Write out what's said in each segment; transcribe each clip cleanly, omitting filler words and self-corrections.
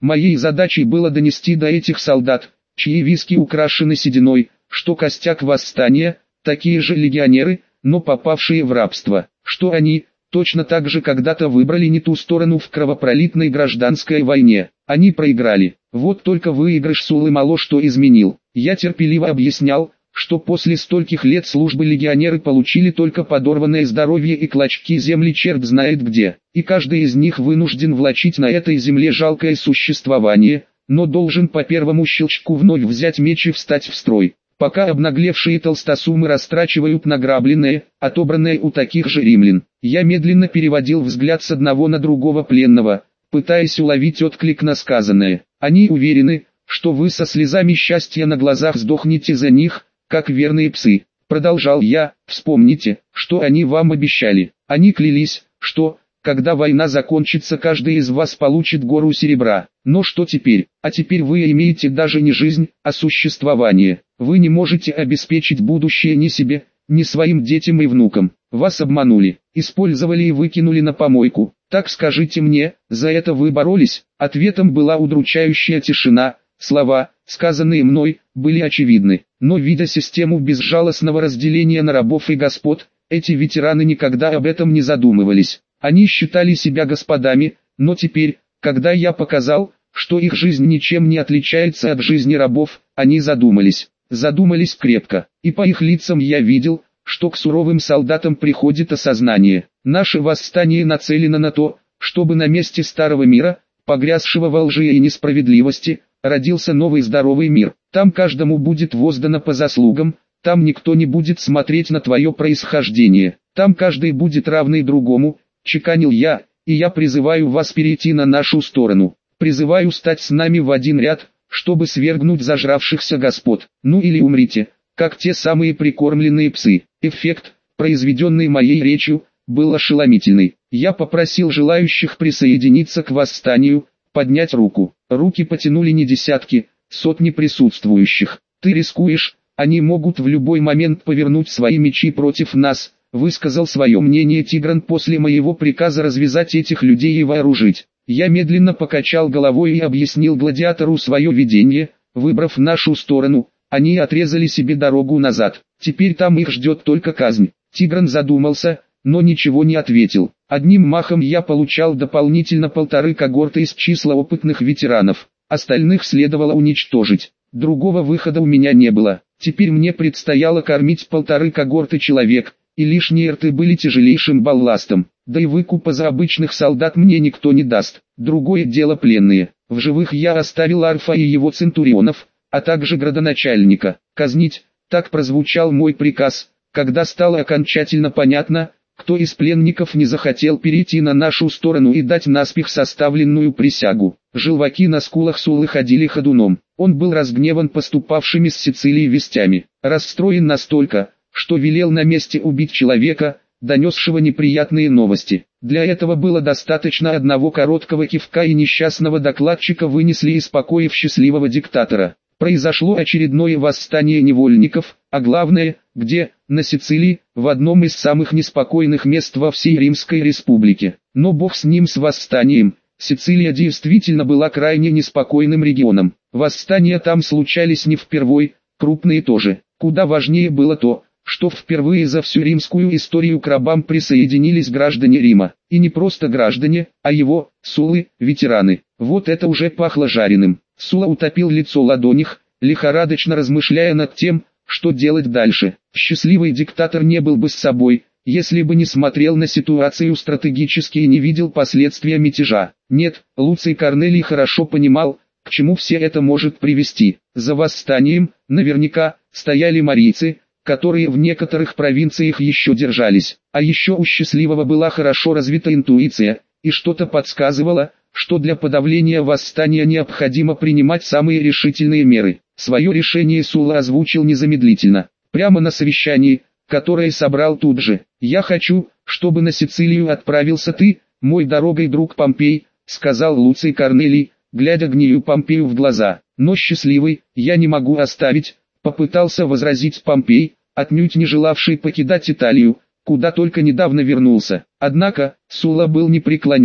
Моей задачей было донести до этих солдат, чьи виски украшены сединой, что костяк восстания, такие же легионеры, но попавшие в рабство, что они, точно так же когда-то выбрали не ту сторону в кровопролитной гражданской войне. Они проиграли. Вот только выигрыш Суллы мало что изменил. Я терпеливо объяснял, что после стольких лет службы легионеры получили только подорванное здоровье и клочки земли черт знает где, и каждый из них вынужден влачить на этой земле жалкое существование, но должен по первому щелчку вновь взять меч и встать в строй, пока обнаглевшие толстосумы растрачивают награбленное, отобранное у таких же римлян. Я медленно переводил взгляд с одного на другого пленного, пытаясь уловить отклик на сказанное. Они уверены, что вы со слезами счастья на глазах сдохнете за них, как верные псы. Продолжал я, вспомните, что они вам обещали. Они клялись, что, когда война закончится, каждый из вас получит гору серебра. Но что теперь? А теперь вы имеете даже не жизнь, а существование. Вы не можете обеспечить будущее ни себе, ни своим детям и внукам. Вас обманули, использовали и выкинули на помойку. Так скажите мне, за это вы боролись? Ответом была удручающая тишина. Слова, сказанные мной, были очевидны, но видя систему безжалостного разделения на рабов и господ, эти ветераны никогда об этом не задумывались. Они считали себя господами, но теперь, когда я показал, что их жизнь ничем не отличается от жизни рабов, они задумались. Задумались крепко, и по их лицам я видел, что к суровым солдатам приходит осознание. Наше восстание нацелено на то, чтобы на месте старого мира, погрязшего во лжи и несправедливости, родился новый здоровый мир. Там каждому будет воздано по заслугам, там никто не будет смотреть на твое происхождение, там каждый будет равный другому, чеканил я, и я призываю вас перейти на нашу сторону. Призываю стать с нами в один ряд, чтобы свергнуть зажравшихся господ. Ну или умрите, как те самые прикормленные псы. Эффект, произведенный моей речью, был ошеломительный. Я попросил желающих присоединиться к восстанию, поднять руку. Руки потянули не десятки, сотни присутствующих. Ты рискуешь, они могут в любой момент повернуть свои мечи против нас, высказал свое мнение Тигран после моего приказа развязать этих людей и вооружить. Я медленно покачал головой и объяснил гладиатору свое видение. Выбрав нашу сторону, они отрезали себе дорогу назад. Теперь там их ждет только казнь. Тигран задумался, но ничего не ответил. Одним махом я получал дополнительно 1,5 когорты из числа опытных ветеранов. Остальных следовало уничтожить. Другого выхода у меня не было. Теперь мне предстояло кормить 1,5 когорты человек, и лишние рты были тяжелейшим балластом. Да и выкупа за обычных солдат мне никто не даст. Другое дело пленные. В живых я оставил Арфа и его центурионов, а также градоначальника. Казнить, так прозвучал мой приказ, когда стало окончательно понятно, кто из пленников не захотел перейти на нашу сторону и дать наспех составленную присягу. Желваки на скулах Суллы ходили ходуном. Он был разгневан поступавшими с Сицилии вестями, расстроен настолько, что велел на месте убить человека, донесшего неприятные новости. Для этого было достаточно одного короткого кивка, и несчастного докладчика вынесли из покоев счастливого диктатора. Произошло очередное восстание невольников, а главное, где, на Сицилии, в одном из самых неспокойных мест во всей Римской республике. Но бог с ним, с восстанием. Сицилия действительно была крайне неспокойным регионом. Восстания там случались не впервой, крупные тоже. Куда важнее было то, что впервые за всю римскую историю к рабам присоединились граждане Рима. И не просто граждане, а его, Суллы, ветераны. Вот это уже пахло жареным. Сулла утопил лицо в ладонях, лихорадочно размышляя над тем, что делать дальше. Счастливый диктатор не был бы с собой, если бы не смотрел на ситуацию стратегически и не видел последствия мятежа. Нет, Луций Корнелий хорошо понимал, к чему все это может привести. За восстанием, наверняка, стояли марийцы, которые в некоторых провинциях еще держались. А еще у счастливого была хорошо развита интуиция, и что-то подсказывало, что для подавления восстания необходимо принимать самые решительные меры. Свое решение Сулла озвучил незамедлительно, прямо на совещании, которое собрал тут же. «Я хочу, чтобы на Сицилию отправился ты, мой дорогой друг Помпей», сказал Луций Корнелий, глядя гнию Помпею в глаза. «Но счастливый, я не могу оставить», попытался возразить Помпей, отнюдь не желавший покидать Италию, куда только недавно вернулся. Однако, Сулла был непреклонен.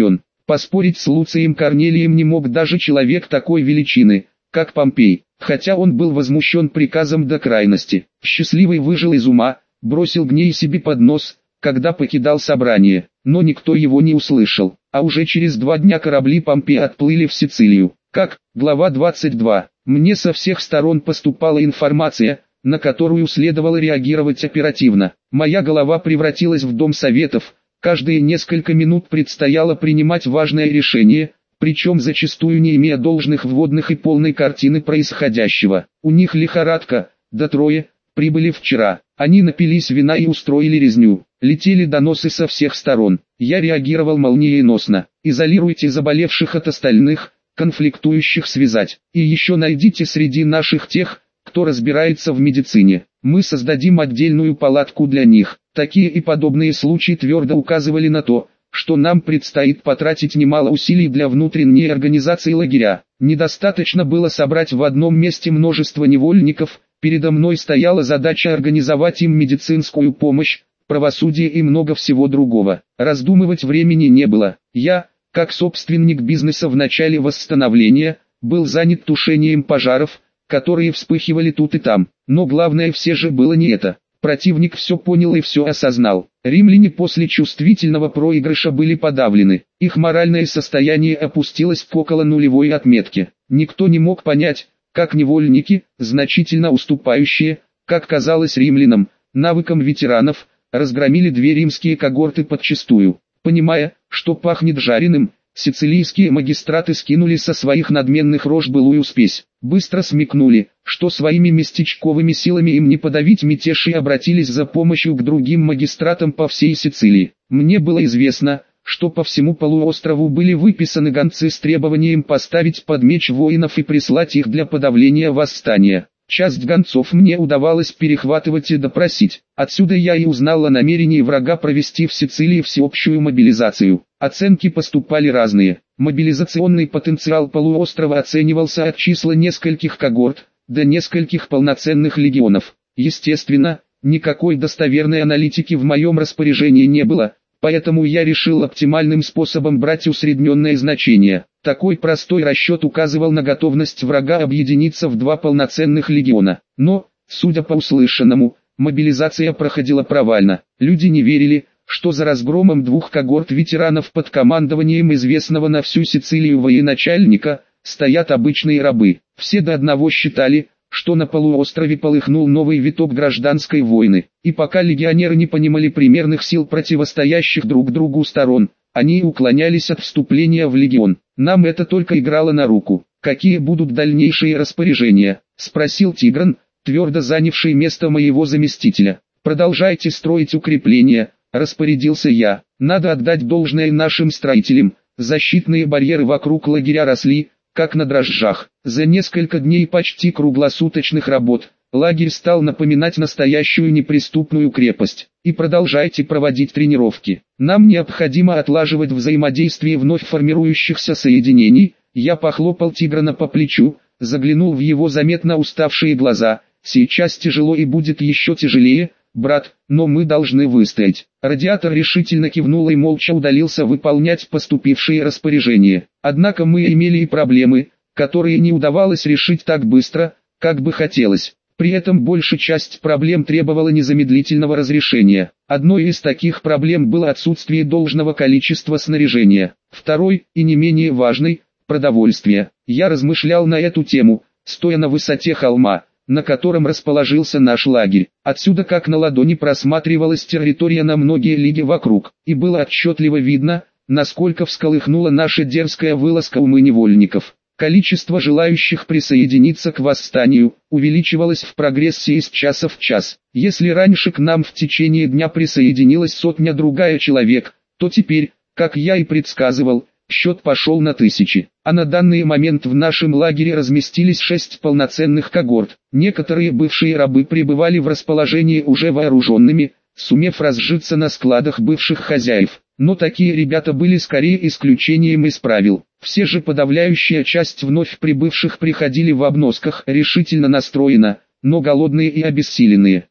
Поспорить с Луцием Корнелием не мог даже человек такой величины, как Помпей, хотя он был возмущен приказом до крайности. Счастливый выжил из ума, бросил гней себе под нос, когда покидал собрание, но никто его не услышал, а уже через 2 дня корабли Помпея отплыли в Сицилию. Глава 22. Мне со всех сторон поступала информация, на которую следовало реагировать оперативно. Моя голова превратилась в дом советов, каждые несколько минут предстояло принимать важное решение, причем зачастую не имея должных вводных и полной картины происходящего. У них лихорадка, да трое, прибыли вчера. Они напились вина и устроили резню. Летели доносы со всех сторон. Я реагировал молниеносно. Изолируйте заболевших от остальных, конфликтующих связать. И еще найдите среди наших тех, кто разбирается в медицине. Мы создадим отдельную палатку для них. Такие и подобные случаи твердо указывали на то, что нам предстоит потратить немало усилий для внутренней организации лагеря. Недостаточно было собрать в одном месте множество невольников, передо мной стояла задача организовать им медицинскую помощь, правосудие и много всего другого. Раздумывать времени не было. Я, как собственник бизнеса в начале восстановления, был занят тушением пожаров, которые вспыхивали тут и там. Но главное все же было не это. Противник все понял и все осознал. Римляне после чувствительного проигрыша были подавлены. Их моральное состояние опустилось к около нулевой отметке. Никто не мог понять, как невольники, значительно уступающие, как казалось римлянам, навыкам ветеранов, разгромили 2 римские когорты подчистую. Понимая, что пахнет жареным, сицилийские магистраты скинули со своих надменных рож былую спесь. Быстро смекнули, что своими местечковыми силами им не подавить мятеж, и обратились за помощью к другим магистратам по всей Сицилии. Мне было известно, что по всему полуострову были выписаны гонцы с требованием поставить под меч воинов и прислать их для подавления восстания. Часть гонцов мне удавалось перехватывать и допросить. Отсюда я и узнал о намерении врага провести в Сицилии всеобщую мобилизацию. Оценки поступали разные. Мобилизационный потенциал полуострова оценивался от числа нескольких когорт до нескольких полноценных легионов. Естественно, никакой достоверной аналитики в моем распоряжении не было, поэтому я решил оптимальным способом брать усредненное значение. Такой простой расчет указывал на готовность врага объединиться в 2 полноценных легиона. Но, судя по услышанному, мобилизация проходила провально. Люди не верили, что за разгромом 2 когорт ветеранов под командованием известного на всю Сицилию военачальника стоят обычные рабы. Все до одного считали, что на полуострове полыхнул новый виток гражданской войны. И пока легионеры не понимали примерных сил противостоящих друг другу сторон, они уклонялись от вступления в легион. Нам это только играло на руку. «Какие будут дальнейшие распоряжения?» – спросил Тигран, твердо занявший место моего заместителя. «Продолжайте строить укрепления», – распорядился я. «Надо отдать должное нашим строителям. Защитные барьеры вокруг лагеря росли, как на дрожжах. За несколько дней почти круглосуточных работ лагерь стал напоминать настоящую неприступную крепость. И продолжайте проводить тренировки. Нам необходимо отлаживать взаимодействие вновь формирующихся соединений». Я похлопал Тиграна по плечу, заглянул в его заметно уставшие глаза. «Сейчас тяжело и будет еще тяжелее, брат, но мы должны выстоять». Радиатор решительно кивнул и молча удалился выполнять поступившие распоряжения. Однако мы имели и проблемы, которые не удавалось решить так быстро, как бы хотелось. При этом большая часть проблем требовала незамедлительного разрешения. Одной из таких проблем было отсутствие должного количества снаряжения. Второй, и не менее важный, продовольствие. Я размышлял на эту тему, стоя на высоте холма, на котором расположился наш лагерь. Отсюда как на ладони просматривалась территория на многие лиги вокруг, и было отчетливо видно, насколько всколыхнула наша дерзкая вылазка умы невольников. Количество желающих присоединиться к восстанию увеличивалось в прогрессии из часа в час. Если раньше к нам в течение дня присоединилась сотня-другая человек, то теперь, как я и предсказывал, счет пошел на тысячи. А на данный момент в нашем лагере разместились 6 полноценных когорт. Некоторые бывшие рабы пребывали в расположении уже вооруженными, сумев разжиться на складах бывших хозяев. Но такие ребята были скорее исключением из правил. Все же подавляющая часть вновь прибывших приходили в обносках, решительно настроена, но голодные и обессиленные.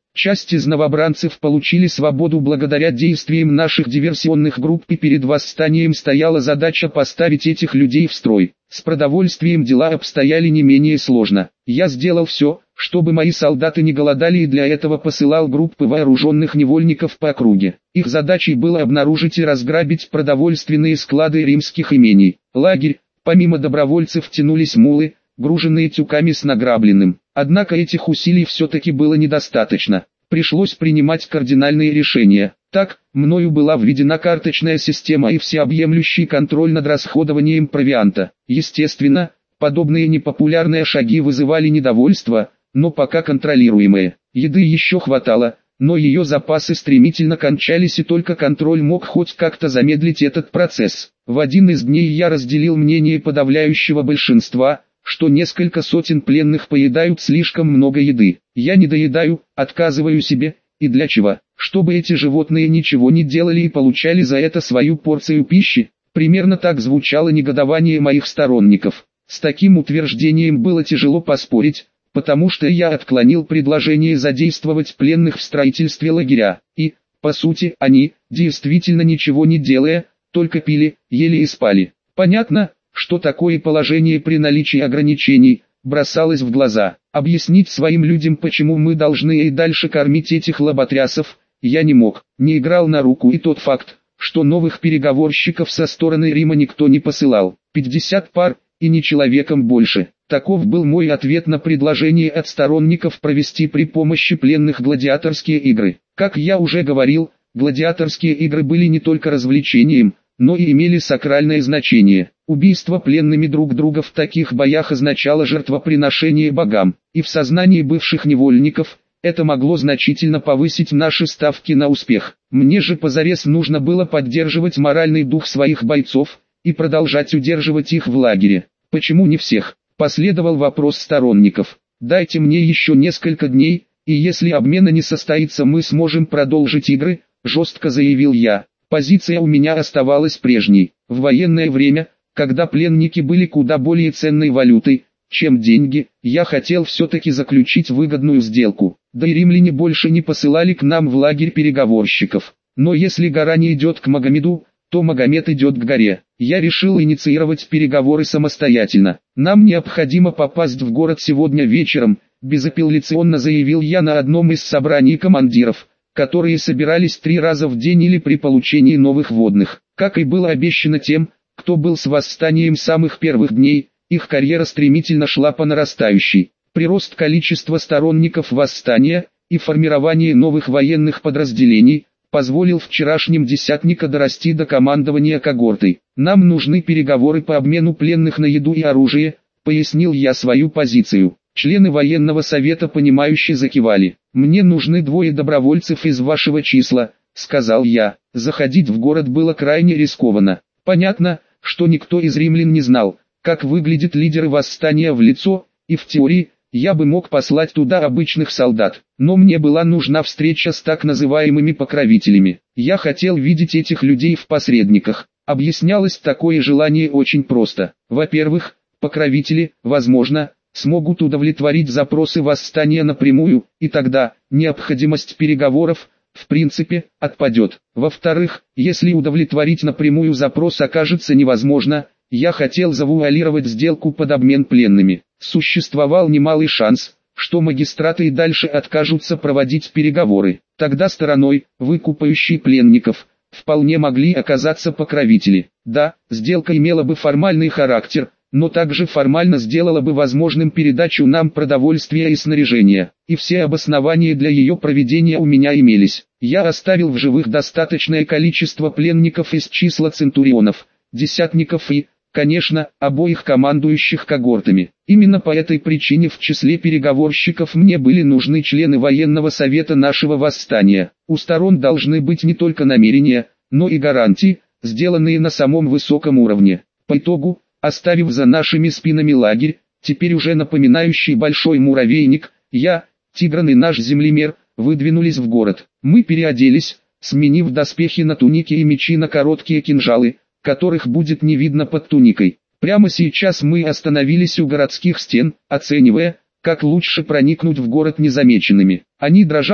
Часть из новобранцев получили свободу благодаря действиям наших диверсионных групп, и перед восстанием стояла задача поставить этих людей в строй. С продовольствием дела обстояли не менее сложно. Я сделал все, чтобы мои солдаты не голодали, и для этого посылал группы вооруженных невольников по округе. Их задачей было обнаружить и разграбить продовольственные склады римских имений. Лагерь, помимо добровольцев, тянулись мулы, груженные тюками с награбленным. Однако этих усилий все-таки было недостаточно. Пришлось принимать кардинальные решения. Так, мною была введена карточная система и всеобъемлющий контроль над расходованием провианта. Естественно, подобные непопулярные шаги вызывали недовольство, но пока контролируемые. Еды еще хватало, но ее запасы стремительно кончались, и только контроль мог хоть как-то замедлить этот процесс. В один из дней я разделил мнение подавляющего большинства, что несколько сотен пленных поедают слишком много еды. Я не доедаю, отказываю себе, и для чего? Чтобы эти животные ничего не делали и получали за это свою порцию пищи. Примерно так звучало негодование моих сторонников. С таким утверждением было тяжело поспорить, потому что я отклонил предложение задействовать пленных в строительстве лагеря, и, по сути, они, действительно ничего не делая, только пили, ели и спали. Понятно, что такое положение при наличии ограничений, бросалось в глаза. Объяснить своим людям, почему мы должны и дальше кормить этих лоботрясов, я не мог. Не играл на руку и тот факт, что новых переговорщиков со стороны Рима никто не посылал. 50 пар, и ни человеком больше. Таков был мой ответ на предложение от сторонников провести при помощи пленных гладиаторские игры. Как я уже говорил, гладиаторские игры были не только развлечением, но и имели сакральное значение. Убийство пленными друг друга в таких боях означало жертвоприношение богам, и в сознании бывших невольников это могло значительно повысить наши ставки на успех. Мне же позарез нужно было поддерживать моральный дух своих бойцов и продолжать удерживать их в лагере. Почему не всех? Последовал вопрос сторонников. Дайте мне еще несколько дней, и если обмена не состоится, мы сможем продолжить игры, жестко заявил я. Позиция у меня оставалась прежней. В военное время, когда пленники были куда более ценной валютой, чем деньги, я хотел все-таки заключить выгодную сделку. Да и римляне больше не посылали к нам в лагерь переговорщиков. Но если гора не идет к Магомеду, то Магомед идет к горе. Я решил инициировать переговоры самостоятельно. Нам необходимо попасть в город сегодня вечером, безапелляционно заявил я на одном из собраний командиров, которые собирались 3 раза в день или при получении новых вводных. Как и было обещано тем, кто был с восстанием с самых первых дней, их карьера стремительно шла по нарастающей. Прирост количества сторонников восстания и формирование новых военных подразделений позволил вчерашним десятника дорасти до командования когортой. Нам нужны переговоры по обмену пленных на еду и оружие, пояснил я свою позицию. Члены военного совета понимающе закивали. «Мне нужны 2 добровольцев из вашего числа», — сказал я. Заходить в город было крайне рискованно. Понятно, что никто из римлян не знал, как выглядят лидеры восстания в лицо, и в теории, я бы мог послать туда обычных солдат. Но мне была нужна встреча с так называемыми покровителями. Я хотел видеть этих людей в посредниках. Объяснялось такое желание очень просто. Во-первых, покровители, возможно, смогут удовлетворить запросы восстания напрямую, и тогда необходимость переговоров, в принципе, отпадет. Во-вторых, если удовлетворить напрямую запрос окажется невозможно, я хотел завуалировать сделку под обмен пленными. Существовал немалый шанс, что магистраты и дальше откажутся проводить переговоры. Тогда стороной, выкупающей пленников, вполне могли оказаться покровители. Да, сделка имела бы формальный характер, но также формально сделала бы возможным передачу нам продовольствия и снаряжения, и все обоснования для ее проведения у меня имелись. Я оставил в живых достаточное количество пленников из числа центурионов, десятников и, конечно, обоих командующих когортами. Именно по этой причине в числе переговорщиков мне были нужны члены военного совета нашего восстания. У сторон должны быть не только намерения, но и гарантии, сделанные на самом высоком уровне. По итогу, оставив за нашими спинами лагерь, теперь уже напоминающий большой муравейник, я, Тигран и наш землемер, выдвинулись в город. Мы переоделись, сменив доспехи на туники и мечи на короткие кинжалы, которых будет не видно под туникой. Прямо сейчас мы остановились у городских стен, оценивая, как лучше проникнуть в город незамеченными. Они дрожат,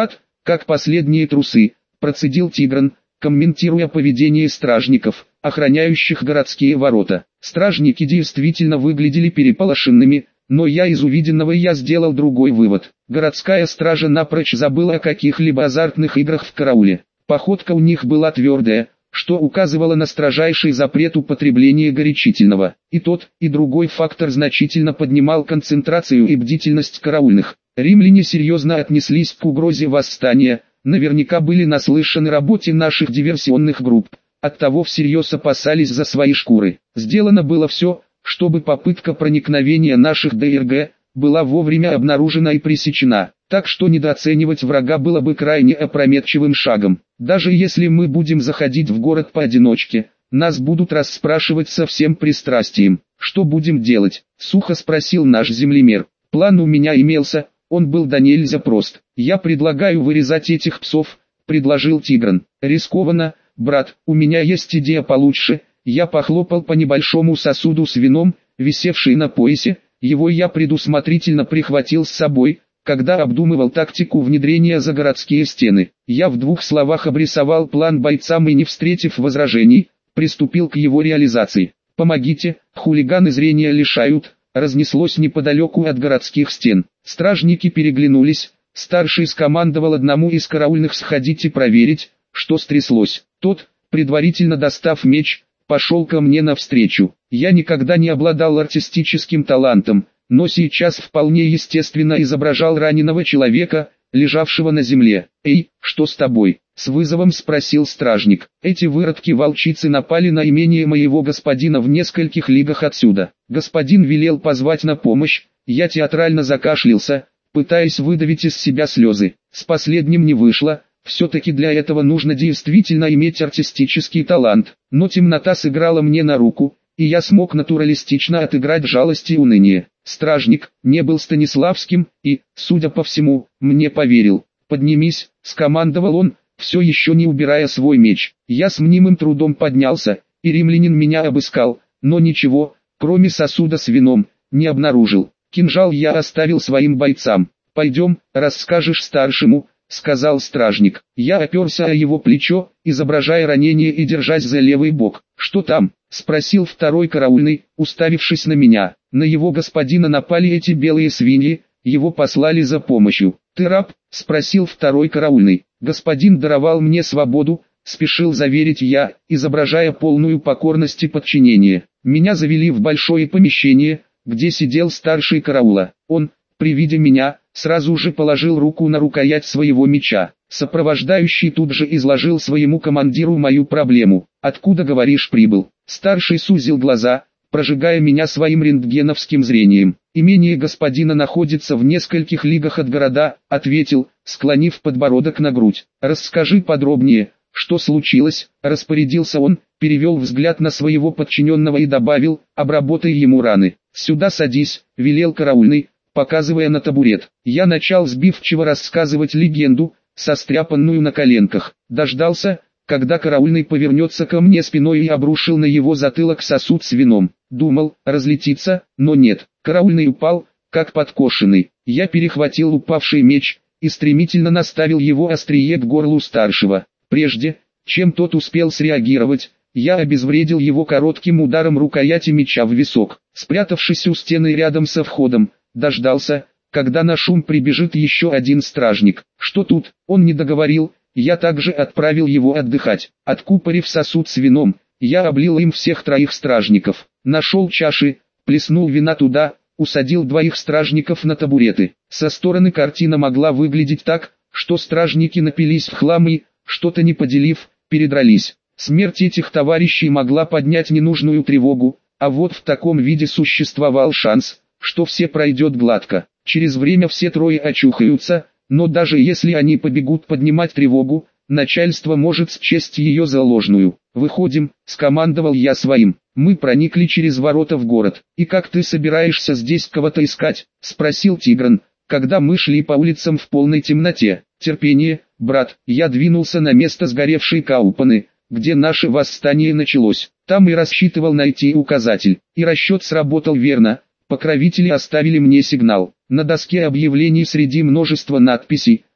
как последние трусы, процедил Тигран, комментируя поведение стражников, охраняющих городские ворота. Стражники действительно выглядели переполошенными, но из увиденного я сделал другой вывод. Городская стража напрочь забыла о каких-либо азартных играх в карауле. Походка у них была твердая, что указывало на строжайший запрет употребления горячительного. И тот, и другой фактор значительно поднимал концентрацию и бдительность караульных. Римляне серьезно отнеслись к угрозе восстания, наверняка были наслышаны работе наших диверсионных групп, оттого всерьез опасались за свои шкуры. Сделано было все, чтобы попытка проникновения наших ДРГ была вовремя обнаружена и пресечена, так что недооценивать врага было бы крайне опрометчивым шагом. Даже если мы будем заходить в город поодиночке, нас будут расспрашивать со всем пристрастием. Что будем делать? Сухо спросил наш землемер. План у меня имелся, он был да нельзя прост. Я предлагаю вырезать этих псов, предложил Тигран. Рискованно, брат, у меня есть идея получше. Я похлопал по небольшому сосуду с вином, висевший на поясе, его я предусмотрительно прихватил с собой, когда обдумывал тактику внедрения за городские стены. Я в двух словах обрисовал план бойцам и, не встретив возражений, приступил к его реализации. «Помогите, хулиганы зрения лишают», разнеслось неподалеку от городских стен. Стражники переглянулись, старший скомандовал одному из караульных сходить и проверить, что стряслось. Тот, предварительно достав меч, пошел ко мне навстречу. Я никогда не обладал артистическим талантом, но сейчас вполне естественно изображал раненого человека, лежавшего на земле. «Эй, что с тобой?» — с вызовом спросил стражник. «Эти выродки-волчицы напали на имение моего господина в нескольких лигах отсюда. Господин велел позвать на помощь, я театрально закашлялся, пытаясь выдавить из себя слезы. С последним не вышло, все-таки для этого нужно действительно иметь артистический талант, но темнота сыграла мне на руку, и я смог натуралистично отыграть жалость и уныние. Стражник не был Станиславским и, судя по всему, мне поверил. «Поднимись», — скомандовал он, все еще не убирая свой меч. Я с мнимым трудом поднялся, и римлянин меня обыскал, но ничего, кроме сосуда с вином, не обнаружил. Кинжал я оставил своим бойцам. «Пойдем, расскажешь старшему», — сказал стражник. Я оперся о его плечо, изображая ранение и держась за левый бок. «Что там?» — спросил второй караульный, уставившись на меня. «На его господина напали эти белые свиньи, его послали за помощью». «Ты раб?» — спросил второй караульный. «Господин даровал мне свободу», — спешил заверить я, изображая полную покорность и подчинение. Меня завели в большое помещение, где сидел старший караула. Он, при виде меня, сразу же положил руку на рукоять своего меча. Сопровождающий тут же изложил своему командиру мою проблему. «Откуда, говоришь, прибыл?» Старший сузил глаза, прожигая меня своим рентгеновским зрением. «Имение господина находится в нескольких лигах от города», — ответил, склонив подбородок на грудь. «Расскажи подробнее, что случилось?» — распорядился он, перевел взгляд на своего подчиненного и добавил: «Обработай ему раны». «Сюда садись», — велел караульный, показывая на табурет. Я начал сбивчиво рассказывать легенду, состряпанную на коленках. Дождался, когда караульный повернется ко мне спиной, и обрушил на его затылок сосуд с вином. Думал, разлетится, но нет. Караульный упал, как подкошенный. Я перехватил упавший меч и стремительно наставил его острие к горлу старшего. Прежде, чем тот успел среагировать, я обезвредил его коротким ударом рукояти меча в висок. Спрятавшись у стены рядом со входом, дождался, когда на шум прибежит еще один стражник. «Что тут?» Он не договорил, я также отправил его отдыхать. Откупорив сосуд с вином, я облил им всех троих стражников. Нашел чаши, плеснул вина туда, усадил двоих стражников на табуреты. Со стороны картина могла выглядеть так, что стражники напились в хлам и, что-то не поделив, передрались. Смерть этих товарищей могла поднять ненужную тревогу, а вот в таком виде существовал шанс, что все пройдет гладко. Через время все трое очухаются, но даже если они побегут поднимать тревогу, начальство может счесть ее за ложную. «Выходим», — скомандовал я своим. Мы проникли через ворота в город. «И как ты собираешься здесь кого-то искать?» — спросил Тигран, когда мы шли по улицам в полной темноте. «Терпение, брат». Я двинулся на место сгоревшей Каупаны, где наше восстание началось. Там и рассчитывал найти указатель. И расчет сработал верно. Покровители оставили мне сигнал. На доске объявлений среди множества надписей,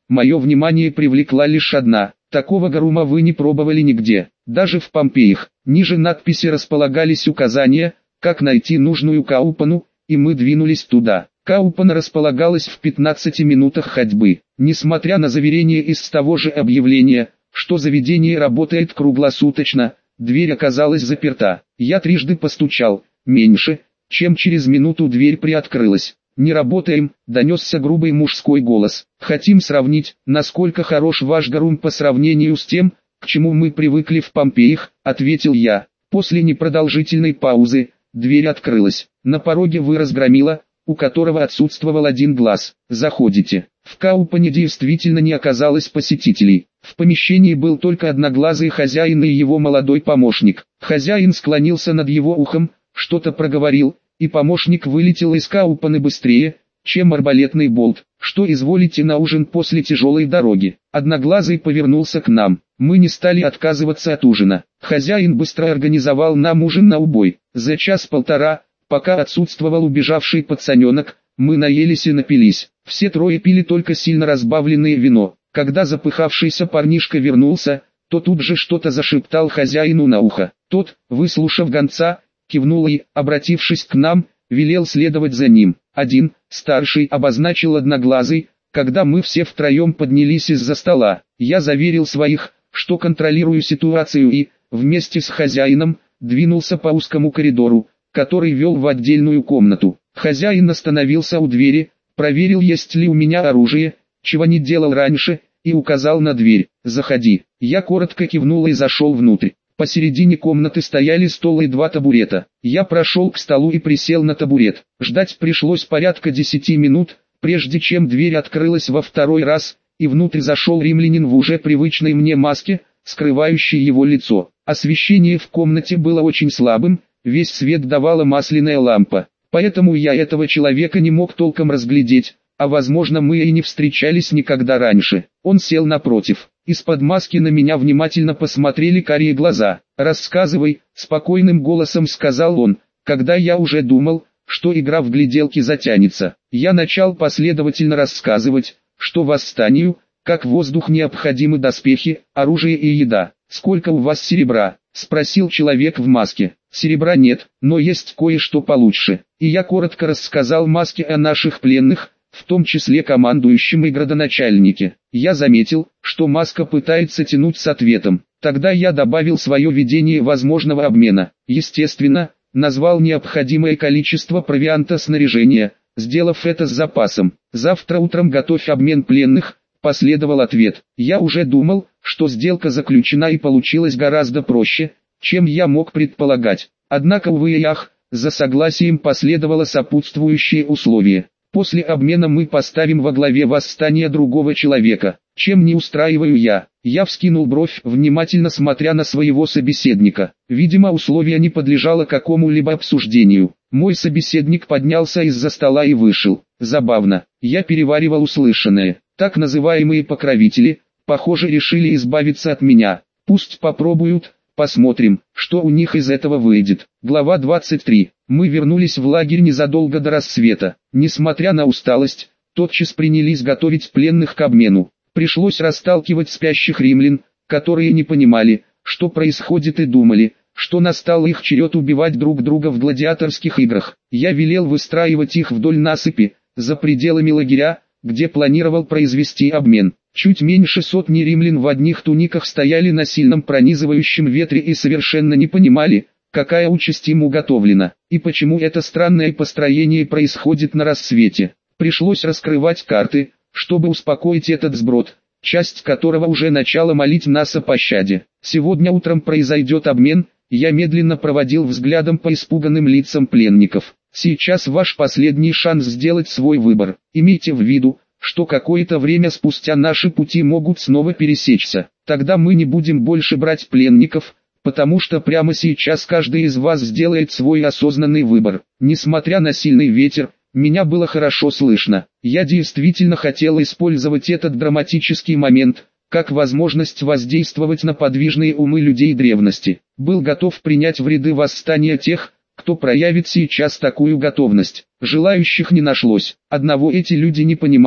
Мое внимание привлекла лишь одна. Такого гарума вы не пробовали нигде. Даже в Помпеях. Ниже надписи располагались указания, как найти нужную Каупану, и мы двинулись туда. Каупана располагалась в 15 минутах ходьбы. Несмотря на заверение из того же объявления, что заведение работает круглосуточно, дверь оказалась заперта. Я трижды постучал. Меньше, чем через минуту дверь приоткрылась. «Не работаем», — донесся грубый мужской голос. «Хотим сравнить, насколько хорош ваш гарум по сравнению с тем, к чему мы привыкли в Помпеях», — ответил я. После непродолжительной паузы, дверь открылась. На пороге вырос громила, у которого отсутствовал один глаз. «Заходите». В Каупане действительно не оказалось посетителей. В помещении был только одноглазый хозяин и его молодой помощник. Хозяин склонился над его ухом, что-то проговорил, и помощник вылетел из Каупаны быстрее, чем арбалетный болт. «Что изволите на ужин после тяжелой дороги?» Одноглазый повернулся к нам. Мы не стали отказываться от ужина. Хозяин быстро организовал нам ужин на убой. За час-полтора, пока отсутствовал убежавший пацаненок, мы наелись и напились. Все трое пили только сильно разбавленное вино. Когда запыхавшийся парнишка вернулся, то тут же что-то зашептал хозяину на ухо. Тот, выслушав гонца, кивнул и, обратившись к нам, велел следовать за ним. Один, старший, обозначил одноглазый, когда мы все втроем поднялись из-за стола. Я заверил своих, что контролирую ситуацию и, вместе с хозяином, двинулся по узкому коридору, который вел в отдельную комнату. Хозяин остановился у двери, проверил, есть ли у меня оружие, чего не делал раньше, и указал на дверь. «Заходи». Я коротко кивнул и зашел внутрь. Посередине комнаты стояли стол и два табурета. Я прошел к столу и присел на табурет. Ждать пришлось порядка 10 минут, прежде чем дверь открылась во второй раз, и внутрь зашел римлянин в уже привычной мне маске, скрывающей его лицо. Освещение в комнате было очень слабым, весь свет давала масляная лампа. Поэтому я этого человека не мог толком разглядеть, а возможно мы и не встречались никогда раньше. Он сел напротив. Из-под маски на меня внимательно посмотрели карие глаза. «Рассказывай», — спокойным голосом сказал он, когда я уже думал, что игра в гляделки затянется. Я начал последовательно рассказывать, что восстанию, как воздух, необходимы доспехи, оружие и еда. «Сколько у вас серебра?» — спросил человек в маске. «Серебра нет, но есть кое-что получше». И я коротко рассказал маске о наших пленных, в том числе командующем и градоначальнике. Я заметил, что маска пытается тянуть с ответом. Тогда я добавил свое видение возможного обмена. Естественно, назвал необходимое количество провианта, снаряжения, сделав это с запасом. «Завтра утром готовь обмен пленных», — последовал ответ. Я уже думал, что сделка заключена и получилась гораздо проще, чем я мог предполагать. Однако, увы и ах, за согласием последовало сопутствующее условие. После обмена мы поставим во главе восстания другого человека. Чем не устраиваю я? Я вскинул бровь, внимательно смотря на своего собеседника. Видимо, условие не подлежало какому-либо обсуждению. Мой собеседник поднялся из-за стола и вышел. Забавно. Я переваривал услышанное. Так называемые покровители, похоже, решили избавиться от меня. Пусть попробуют. Посмотрим, что у них из этого выйдет. Глава 23. Мы вернулись в лагерь незадолго до рассвета. Несмотря на усталость, тотчас принялись готовить пленных к обмену. Пришлось расталкивать спящих римлян, которые не понимали, что происходит, и думали, что настал их черед убивать друг друга в гладиаторских играх. Я велел выстраивать их вдоль насыпи, за пределами лагеря, где планировал произвести обмен. Чуть меньше сотни римлян в одних туниках стояли на сильном пронизывающем ветре и совершенно не понимали, какая участь им уготовлена, и почему это странное построение происходит на рассвете. Пришлось раскрывать карты, чтобы успокоить этот сброд, часть которого уже начала молить нас о пощаде. Сегодня утром произойдет обмен. Я медленно проводил взглядом по испуганным лицам пленников. Сейчас ваш последний шанс сделать свой выбор. Имейте в виду, что какое-то время спустя наши пути могут снова пересечься. Тогда мы не будем больше брать пленников, потому что прямо сейчас каждый из вас сделает свой осознанный выбор. Несмотря на сильный ветер, меня было хорошо слышно. Я действительно хотел использовать этот драматический момент, как возможность воздействовать на подвижные умы людей древности. Был готов принять в ряды восстания тех, кто проявит сейчас такую готовность. Желающих не нашлось. Одного эти люди не понимали,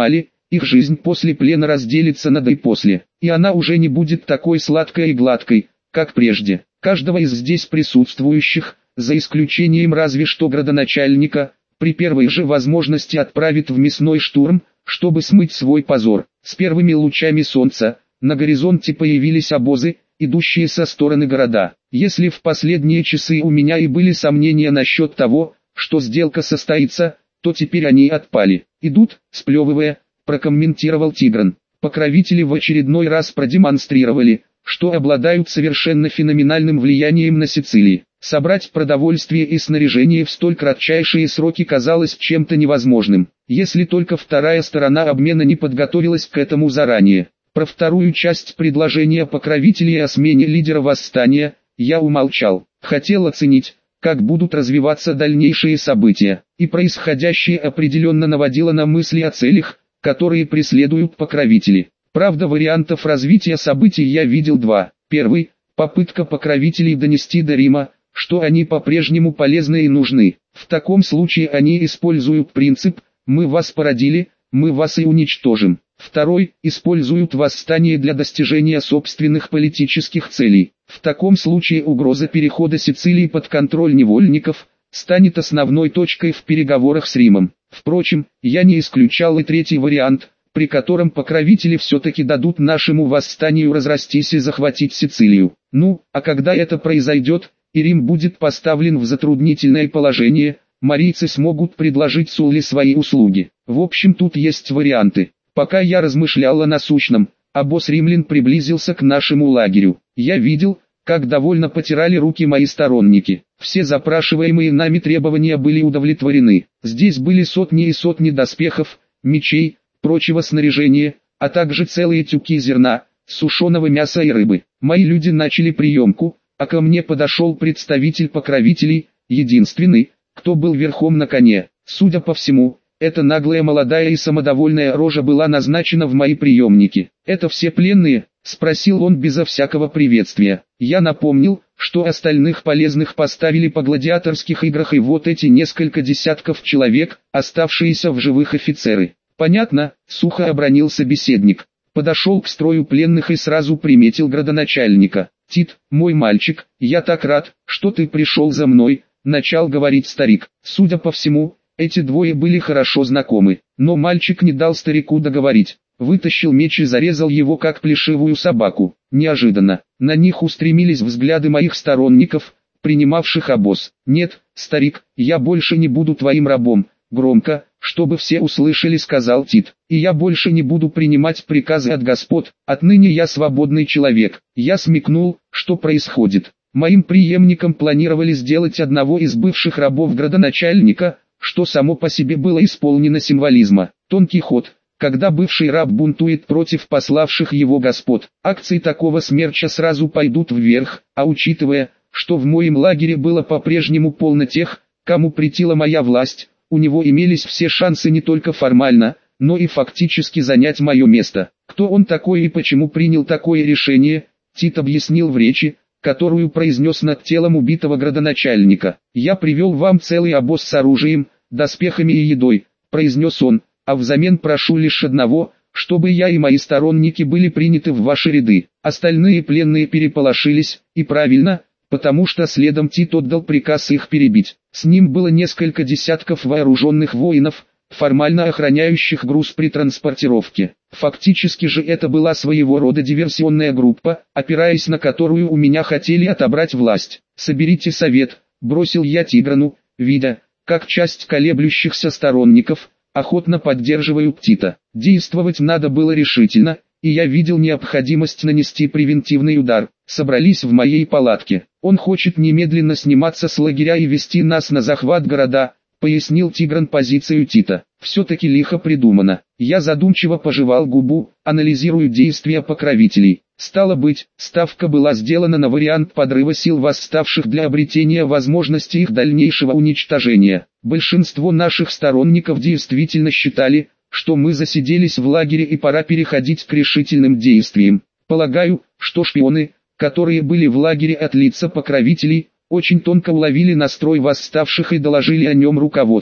их жизнь после плена разделится на до и после, и она уже не будет такой сладкой и гладкой, как прежде. Каждого из здесь присутствующих, за исключением разве что градоначальника, при первой же возможности отправит в мясной штурм, чтобы смыть свой позор. С первыми лучами солнца, на горизонте появились обозы, идущие со стороны города. Если в последние часы у меня и были сомнения насчет того, что сделка состоится, то теперь они отпали. «Идут», сплевывая, прокомментировал Тигран. Покровители в очередной раз продемонстрировали, что обладают совершенно феноменальным влиянием на Сицилии. Собрать продовольствие и снаряжение в столь кратчайшие сроки казалось чем-то невозможным, если только вторая сторона обмена не подготовилась к этому заранее. Про вторую часть предложения покровителей о смене лидера восстания я умолчал. Хотел оценить, как будут развиваться дальнейшие события, и происходящее определенно наводило на мысли о целях, которые преследуют покровители. Правда, вариантов развития событий я видел два. Первый – попытка покровителей донести до Рима, что они по-прежнему полезны и нужны. В таком случае они используют принцип «мы вас породили, мы вас и уничтожим». Второй – используют восстание для достижения собственных политических целей. В таком случае угроза перехода Сицилии под контроль невольников станет основной точкой в переговорах с Римом. Впрочем, я не исключал и третий вариант, при котором покровители все-таки дадут нашему восстанию разрастись и захватить Сицилию. Ну, а когда это произойдет, и Рим будет поставлен в затруднительное положение, марийцы смогут предложить Сулле свои услуги. В общем, тут есть варианты. Пока я размышлял о насущном, обоз римлян приблизился к нашему лагерю. Я видел, как довольно потирали руки мои сторонники. Все запрашиваемые нами требования были удовлетворены. Здесь были сотни и сотни доспехов, мечей, прочего снаряжения, а также целые тюки зерна, сушеного мяса и рыбы. Мои люди начали приемку, а ко мне подошел представитель покровителей, единственный, кто был верхом на коне. Судя по всему, эта наглая молодая и самодовольная рожа была назначена в мои приемники. «Это все пленные?» – спросил он безо всякого приветствия. Я напомнил, что остальных полезных поставили по гладиаторских играх и вот эти несколько десятков человек, оставшиеся в живых офицеры. «Понятно», – сухо обронил собеседник. Подошел к строю пленных и сразу приметил градоначальника. «Тит, мой мальчик, я так рад, что ты пришел за мной», – начал говорить старик. Судя по всему, эти двое были хорошо знакомы, но мальчик не дал старику договорить. Вытащил меч и зарезал его как плешивую собаку. Неожиданно, на них устремились взгляды моих сторонников, принимавших обоз. «Нет, старик, я больше не буду твоим рабом», громко, чтобы все услышали, сказал Тит. «И я больше не буду принимать приказы от господ, отныне я свободный человек». Я смекнул, что происходит. Моим преемником планировали сделать одного из бывших рабов градоначальника, что само по себе было исполнено символизма. Тонкий ход, когда бывший раб бунтует против пославших его господ. Акции такого смерча сразу пойдут вверх, а учитывая, что в моем лагере было по-прежнему полно тех, кому претила моя власть, у него имелись все шансы не только формально, но и фактически занять мое место. Кто он такой и почему принял такое решение, Тит объяснил в речи, которую произнес над телом убитого градоначальника. «Я привел вам целый обоз с оружием, доспехами и едой», произнес он, «а взамен прошу лишь одного, чтобы я и мои сторонники были приняты в ваши ряды». Остальные пленные переполошились, и правильно, потому что следом Тит отдал приказ их перебить. С ним было несколько десятков вооруженных воинов, формально охраняющих груз при транспортировке. Фактически же это была своего рода диверсионная группа, опираясь на которую у меня хотели отобрать власть. «Соберите совет», бросил я Тиграну, видя, как часть колеблющихся сторонников охотно поддерживают Тита. Действовать надо было решительно, и я видел необходимость нанести превентивный удар. Собрались в моей палатке. «Он хочет немедленно сниматься с лагеря и вести нас на захват города», пояснил Тигран позицию Тита. «Все-таки лихо придумано». Я задумчиво пожевал губу, анализируя действия покровителей. Стало быть, ставка была сделана на вариант подрыва сил восставших для обретения возможности их дальнейшего уничтожения. Большинство наших сторонников действительно считали, что мы засиделись в лагере и пора переходить к решительным действиям. Полагаю, что шпионы, которые были в лагере от лица покровителей, очень тонко уловили настрой восставших и доложили о нем руководству.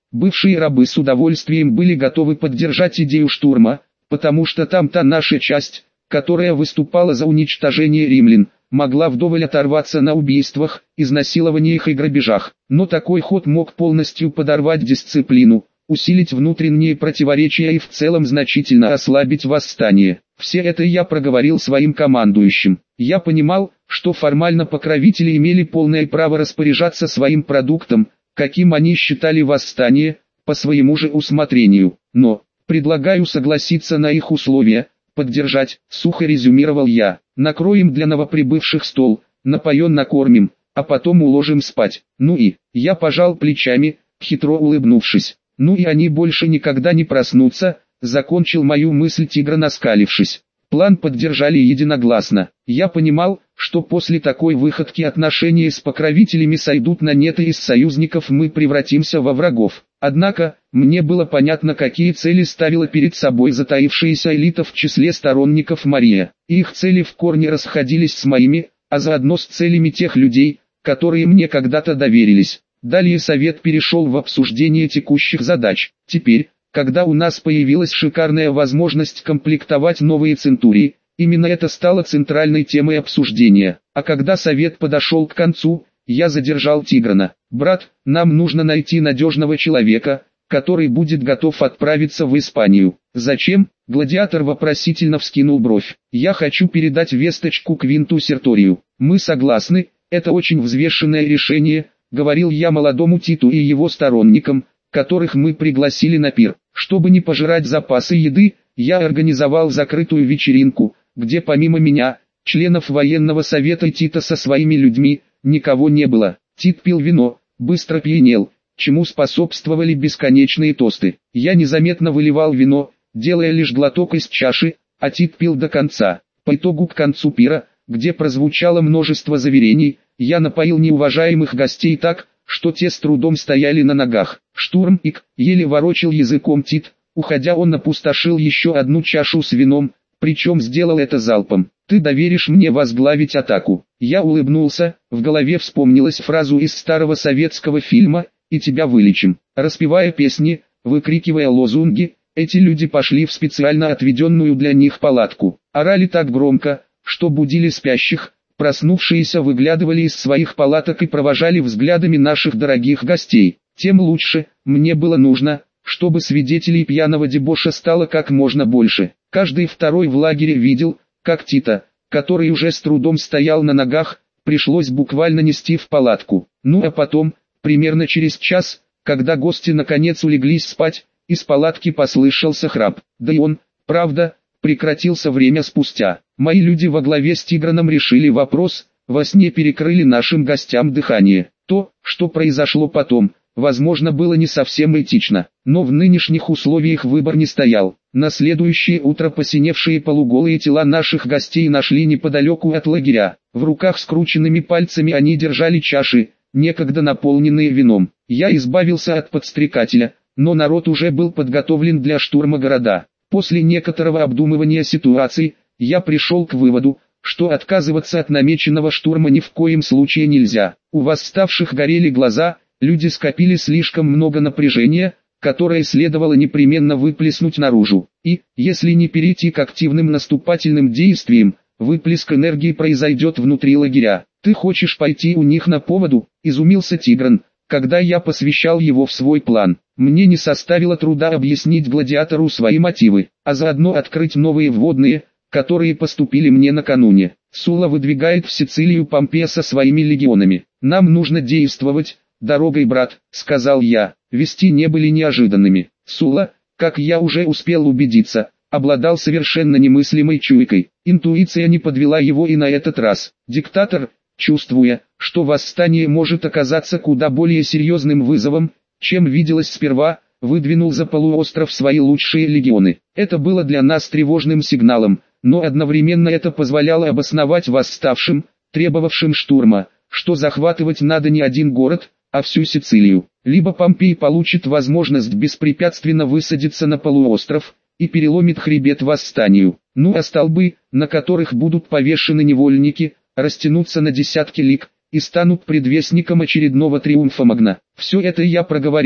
Бывшие рабы с удовольствием были готовы поддержать идею штурма, потому что там та наша часть, которая выступала за уничтожение римлян, могла вдоволь оторваться на убийствах, изнасилованиях и грабежах. Но такой ход мог полностью подорвать дисциплину, усилить внутренние противоречия и в целом значительно ослабить восстание. Все это я проговорил своим командующим. Я понимал, что формально покровители имели полное право распоряжаться своим продуктом, каким они считали восстание, по своему же усмотрению. Но, предлагаю согласиться на их условия, поддержать, сухо резюмировал я. Накроем для новоприбывших стол, напоен накормим, а потом уложим спать. Ну и, я пожал плечами, хитро улыбнувшись. Ну и они больше никогда не проснутся, закончил мою мысль Тигран, оскалившись. План поддержали единогласно. Я понимал, что после такой выходки отношения с покровителями сойдут на нет и из союзников мы превратимся во врагов. Однако, мне было понятно, какие цели ставила перед собой затаившаяся элита в числе сторонников Мария. Их цели в корне расходились с моими, а заодно с целями тех людей, которые мне когда-то доверились. Далее совет перешел в обсуждение текущих задач. Теперь, когда у нас появилась шикарная возможность комплектовать новые центурии, именно это стало центральной темой обсуждения. А когда совет подошел к концу, я задержал Тиграна. «Брат, нам нужно найти надежного человека, который будет готов отправиться в Испанию». «Зачем?» — гладиатор вопросительно вскинул бровь. «Я хочу передать весточку Квинту Серторию». «Мы согласны, это очень взвешенное решение», — говорил я молодому Титу и его сторонникам, которых мы пригласили на пир. Чтобы не пожирать запасы еды, я организовал закрытую вечеринку, где помимо меня, членов военного совета Тита со своими людьми, никого не было. Тит пил вино, быстро пьянел, чему способствовали бесконечные тосты. Я незаметно выливал вино, делая лишь глоток из чаши, а Тит пил до конца. По итогу к концу пира, где прозвучало множество заверений, я напоил неуважаемых гостей так, что те с трудом стояли на ногах. «Штурм-ик», еле ворочил языком Тит, уходя он опустошил еще одну чашу с вином, причем сделал это залпом. «Ты доверишь мне возглавить атаку?» Я улыбнулся, в голове вспомнилась фразу из старого советского фильма «И тебя вылечим». Распевая песни, выкрикивая лозунги, эти люди пошли в специально отведенную для них палатку. Орали так громко, что будили спящих. Проснувшиеся выглядывали из своих палаток и провожали взглядами наших дорогих гостей. Тем лучше, мне было нужно, чтобы свидетелей пьяного дебоша стало как можно больше. Каждый второй в лагере видел, как Тита, который уже с трудом стоял на ногах, пришлось буквально нести в палатку. Ну а потом, примерно через час, когда гости наконец улеглись спать, из палатки послышался храп. Да и он, правда, прекратился время спустя. Мои люди во главе с Тиграном решили вопрос, во сне перекрыли нашим гостям дыхание. То, что произошло потом, возможно, было не совсем этично, но в нынешних условиях выбор не стоял. На следующее утро посиневшие полуголые тела наших гостей нашли неподалеку от лагеря. В руках скрученными пальцами они держали чаши, некогда наполненные вином. Я избавился от подстрекателя, но народ уже был подготовлен для штурма города. После некоторого обдумывания ситуации, я пришел к выводу, что отказываться от намеченного штурма ни в коем случае нельзя. У восставших горели глаза, люди скопили слишком много напряжения, которое следовало непременно выплеснуть наружу. И, если не перейти к активным наступательным действиям, выплеск энергии произойдет внутри лагеря. «Ты хочешь пойти у них на поводу?» – изумился Тигран, когда я посвящал его в свой план. Мне не составило труда объяснить гладиатору свои мотивы, а заодно открыть новые вводные, которые поступили мне накануне. Сула выдвигает в Сицилию Помпея со своими легионами. «Нам нужно действовать, дорогой, брат», — сказал я. Вести не были неожиданными. Сула, как я уже успел убедиться, обладал совершенно немыслимой чуйкой. Интуиция не подвела его и на этот раз. Диктатор, чувствуя, что восстание может оказаться куда более серьезным вызовом, чем виделось сперва, выдвинул за полуостров свои лучшие легионы. Это было для нас тревожным сигналом, но одновременно это позволяло обосновать восставшим, требовавшим штурма, что захватывать надо не один город, а всю Сицилию. Либо Помпей получит возможность беспрепятственно высадиться на полуостров и переломит хребет восстанию. Ну а столбы, на которых будут повешены невольники, растянутся на десятки лиг и станут предвестником очередного триумфа Магна. Все это я проговорил,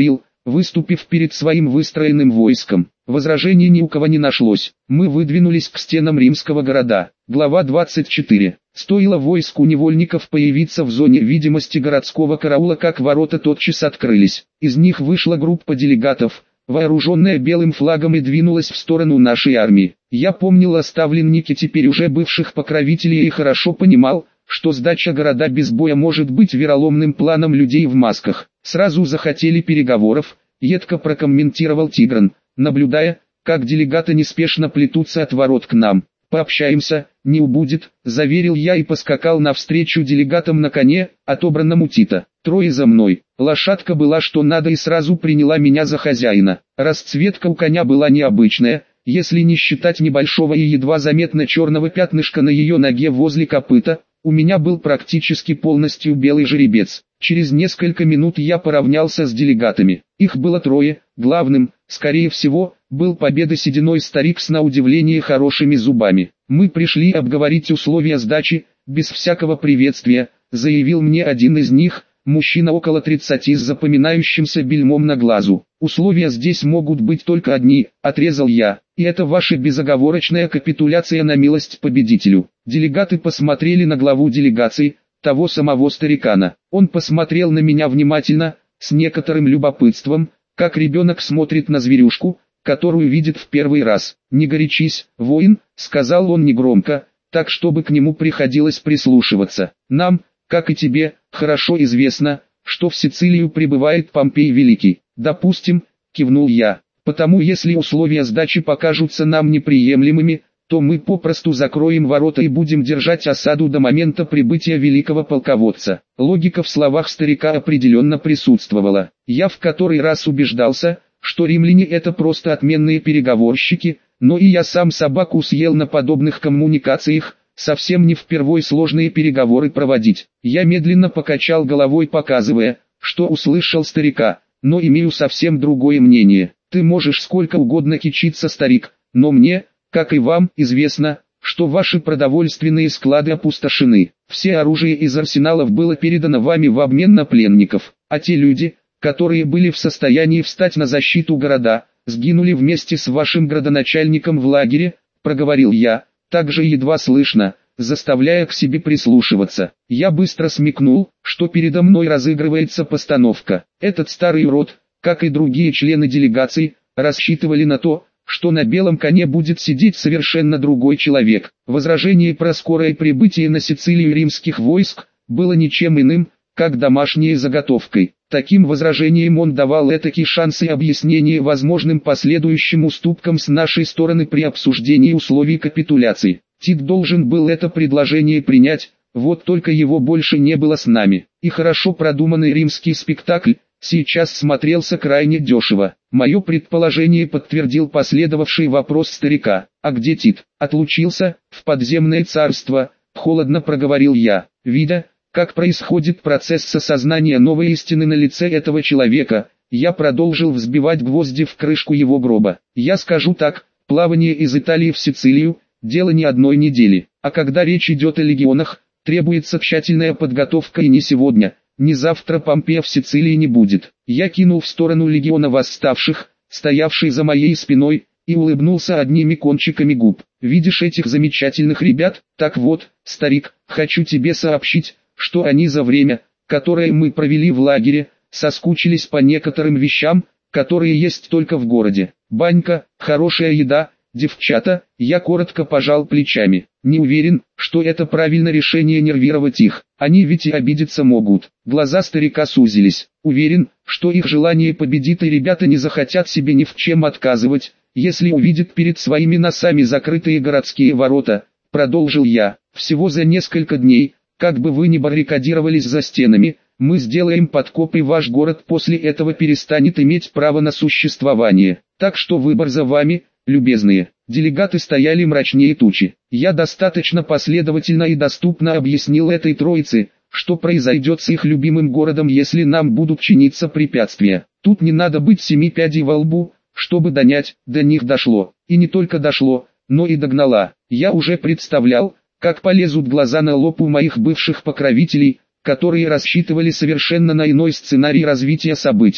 выступив перед своим выстроенным войском. Возражений ни у кого не нашлось. Мы выдвинулись к стенам римского города. Глава 24. Стоило войску невольников появиться в зоне видимости городского караула, как ворота тотчас открылись. Из них вышла группа делегатов, вооруженная белым флагом, и двинулась в сторону нашей армии. Я помнил о ставленнике теперь уже бывших покровителей и хорошо понимал, что сдача города без боя может быть вероломным планом людей в масках. Сразу захотели переговоров, едко прокомментировал Тигран, наблюдая, как делегаты неспешно плетутся от ворот к нам. «Пообщаемся, не убудет», — заверил я и поскакал навстречу делегатам на коне, отобранном у Тита. Трое за мной. Лошадка была что надо и сразу приняла меня за хозяина. Расцветка у коня была необычная, если не считать небольшого и едва заметно черного пятнышка на ее ноге возле копыта. У меня был практически полностью белый жеребец. Через несколько минут я поравнялся с делегатами. Их было трое. Главным, скорее всего, был победосединой старик с на удивление хорошими зубами. «Мы пришли обговорить условия сдачи, без всякого приветствия», — заявил мне один из них, мужчина около 30 с запоминающимся бельмом на глазу. «Условия здесь могут быть только одни», — отрезал я, — «и это ваша безоговорочная капитуляция на милость победителю». Делегаты посмотрели на главу делегации, того самого старикана. Он посмотрел на меня внимательно, с некоторым любопытством, как ребенок смотрит на зверюшку, которую видит в первый раз. «Не горячись, воин», — сказал он негромко, так чтобы к нему приходилось прислушиваться. «Нам, как и тебе, хорошо известно, что в Сицилию прибывает Помпей Великий». «Допустим», — кивнул я, — «потому если условия сдачи покажутся нам неприемлемыми, то мы попросту закроем ворота и будем держать осаду до момента прибытия великого полководца». Логика в словах старика определенно присутствовала. Я в который раз убеждался, что римляне это просто отменные переговорщики, но и я сам собаку съел на подобных коммуникациях, совсем не впервой сложные переговоры проводить. Я медленно покачал головой, показывая, что услышал старика, но имею совсем другое мнение. «Ты можешь сколько угодно кичиться, старик, но мне, как и вам, известно, что ваши продовольственные склады опустошены. Все оружие из арсеналов было передано вами в обмен на пленников, а те люди, которые были в состоянии встать на защиту города, сгинули вместе с вашим градоначальником в лагере», — проговорил я, также едва слышно, заставляя к себе прислушиваться. Я быстро смекнул, что передо мной разыгрывается постановка. Этот старый урод, как и другие члены делегации, рассчитывали на то, что на белом коне будет сидеть совершенно другой человек. Возражение про скорое прибытие на Сицилию римских войск было ничем иным, как домашней заготовкой. Таким возражением он давал этакий шанс и объяснение возможным последующим уступкам с нашей стороны при обсуждении условий капитуляции. Тит должен был это предложение принять, вот только его больше не было с нами. И хорошо продуманный римский спектакль сейчас смотрелся крайне дешево. Мое предположение подтвердил последовавший вопрос старика. «А где Тит?» «Отлучился, в подземное царство», — холодно проговорил я, видя, как происходит процесс осознания новой истины на лице этого человека. Я продолжил взбивать гвозди в крышку его гроба. «Я скажу так, плавание из Италии в Сицилию — дело не одной недели, а когда речь идет о легионах, требуется тщательная подготовка, и не сегодня, ни завтра Помпея в Сицилии не будет». Я кинул в сторону легиона восставших, стоявший за моей спиной, и улыбнулся одними кончиками губ. «Видишь этих замечательных ребят? Так вот, старик, хочу тебе сообщить, что они за время, которое мы провели в лагере, соскучились по некоторым вещам, которые есть только в городе. Банька, хорошая еда, девчата». Я коротко пожал плечами. Не уверен, что это правильное решение нервировать их, они ведь и обидеться могут. Глаза старика сузились. Уверен, что их желание победит, и ребята не захотят себе ни в чем отказывать, если увидят перед своими носами закрытые городские ворота. Продолжил я. Всего за несколько дней, как бы вы ни баррикадировались за стенами, мы сделаем подкоп, и ваш город после этого перестанет иметь право на существование. Так что выбор за вами, любезные». Делегаты стояли мрачнее тучи. Я достаточно последовательно и доступно объяснил этой троице, что произойдет с их любимым городом, если нам будут чиниться препятствия. Тут не надо быть семи пядей во лбу, чтобы донять. До них дошло. И не только дошло, но и догнала. Я уже представлял, как полезут глаза на лоб у моих бывших покровителей, которые рассчитывали совершенно на иной сценарий развития событий.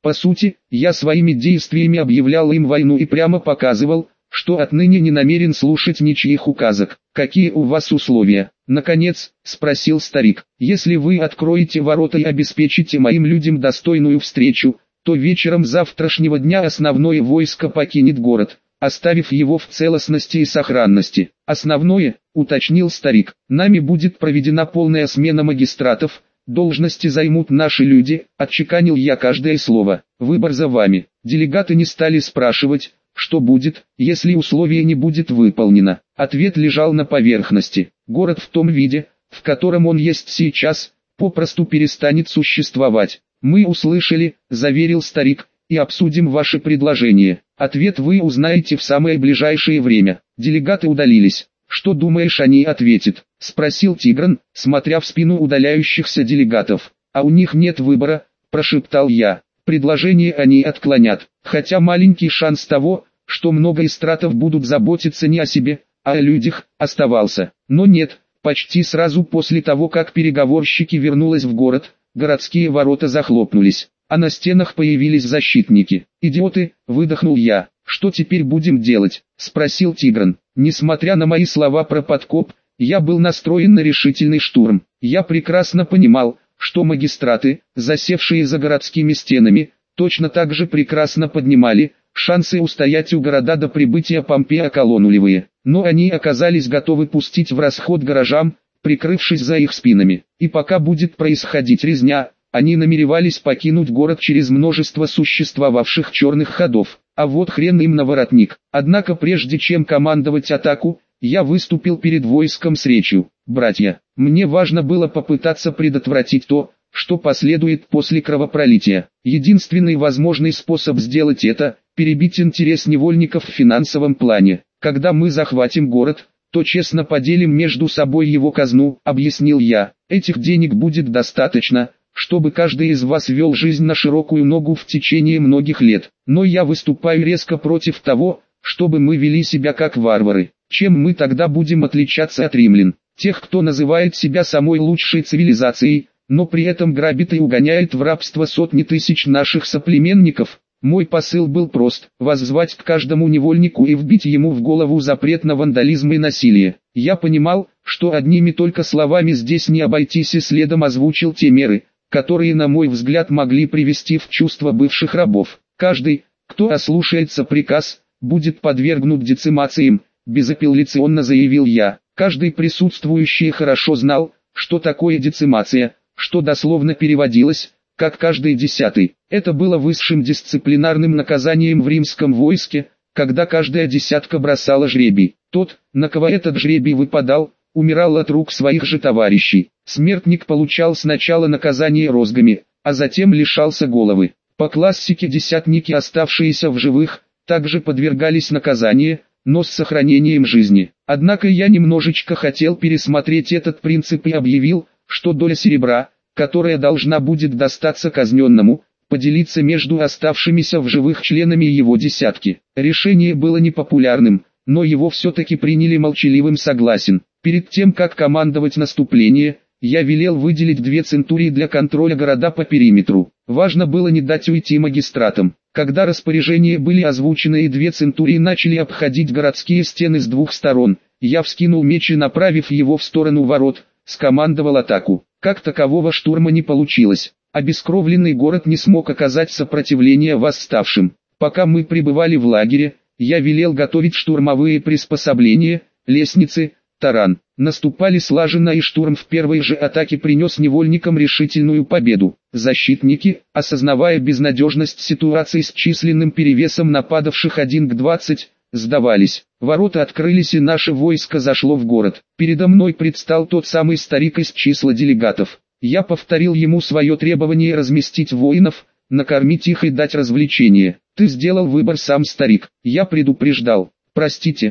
По сути, я своими действиями объявлял им войну и прямо показывал, что отныне не намерен слушать ничьих указок. «Какие у вас условия?» — наконец спросил старик. «Если вы откроете ворота и обеспечите моим людям достойную встречу, то вечером завтрашнего дня основное войско покинет город, оставив его в целостности и сохранности». «Основное», — уточнил старик, — «нами будет проведена полная смена магистратов, должности займут наши люди», — отчеканил я каждое слово. «Выбор за вами». Делегаты не стали спрашивать, что будет, если условие не будет выполнено. Ответ лежал на поверхности. Город в том виде, в котором он есть сейчас, попросту перестанет существовать. «Мы услышали», — заверил старик, — «и обсудим ваше предложение. Ответ вы узнаете в самое ближайшее время». Делегаты удалились. «Что думаешь, они ответят?» — спросил Тигран, смотря в спину удаляющихся делегатов. «А у них нет выбора», — прошептал я. «Предложение они отклонят, хотя маленький шанс того, что много эстратов будут заботиться не о себе, а о людях, оставался. Но нет, почти сразу после того, как переговорщики вернулись в город, городские ворота захлопнулись, а на стенах появились защитники. «Идиоты!» — выдохнул я. «Что теперь будем делать?» — спросил Тигран. Несмотря на мои слова про подкоп, я был настроен на решительный штурм. Я прекрасно понимал, что магистраты, засевшие за городскими стенами, точно так же прекрасно поднимали шансы устоять у города до прибытия Помпея Колонулевые. Но они оказались готовы пустить в расход горожан, прикрывшись за их спинами. И пока будет происходить резня, они намеревались покинуть город через множество существовавших черных ходов. А вот хрен им на воротник. Однако прежде чем командовать атаку, я выступил перед войском с речью. «Братья, мне важно было попытаться предотвратить то, что последует после кровопролития. Единственный возможный способ сделать это – перебить интерес невольников в финансовом плане. Когда мы захватим город, то честно поделим между собой его казну», – объяснил я. «Этих денег будет достаточно, чтобы каждый из вас вел жизнь на широкую ногу в течение многих лет. Но я выступаю резко против того, чтобы мы вели себя как варвары. Чем мы тогда будем отличаться от римлян? Тех, кто называет себя самой лучшей цивилизацией, но при этом грабит и угоняет в рабство сотни тысяч наших соплеменников». Мой посыл был прост: воззвать к каждому невольнику и вбить ему в голову запрет на вандализм и насилие. Я понимал, что одними только словами здесь не обойтись, и следом озвучил те меры, которые, на мой взгляд, могли привести в чувство бывших рабов. «Каждый, кто ослушается приказ, будет подвергнут децимациям», — безапелляционно заявил я. Каждый присутствующий хорошо знал, что такое децимация, что дословно переводилось как «каждый десятый». Это было высшим дисциплинарным наказанием в римском войске, когда каждая десятка бросала жребий. Тот, на кого этот жребий выпадал, умирал от рук своих же товарищей. Смертник получал сначала наказание розгами, а затем лишался головы. По классике десятники, оставшиеся в живых, также подвергались наказанию, но с сохранением жизни. Однако я немножечко хотел пересмотреть этот принцип и объявил, что доля серебра, которая должна будет достаться казненному, поделиться между оставшимися в живых членами его десятки. Решение было непопулярным, но его все-таки приняли молчаливым согласием. Перед тем, как командовать наступлением, я велел выделить 2 центурии для контроля города по периметру. Важно было не дать уйти магистратам. Когда распоряжения были озвучены и 2 центурии начали обходить городские стены с 2 сторон, я вскинул меч и, направив его в сторону ворот, скомандовал атаку. Как такового штурма не получилось. Обескровленный город не смог оказать сопротивление восставшим. Пока мы пребывали в лагере, я велел готовить штурмовые приспособления, лестницы, таран. Наступали слаженно, и штурм в первой же атаке принес невольникам решительную победу. Защитники, осознавая безнадежность ситуации с численным перевесом нападавших 1 к 20, сдавались. Ворота открылись, и наше войско зашло в город. Передо мной предстал тот самый старик из числа делегатов. Я повторил ему свое требование разместить воинов, накормить их и дать развлечение. «Ты сделал выбор сам, старик. Я предупреждал. Простите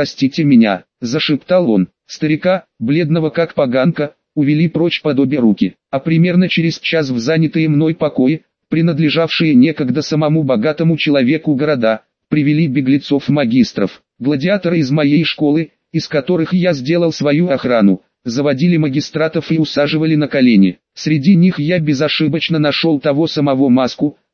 меня», — зашептал он. Старика, бледного как поганка, увели прочь под обе руки, а примерно через час в занятые мной покои, принадлежавшие некогда самому богатому человеку города, привели беглецов-магистров. Гладиаторы из моей школы, из которых я сделал свою охрану, заводили магистратов и усаживали на колени. Среди них я безошибочно нашел того самого Маску,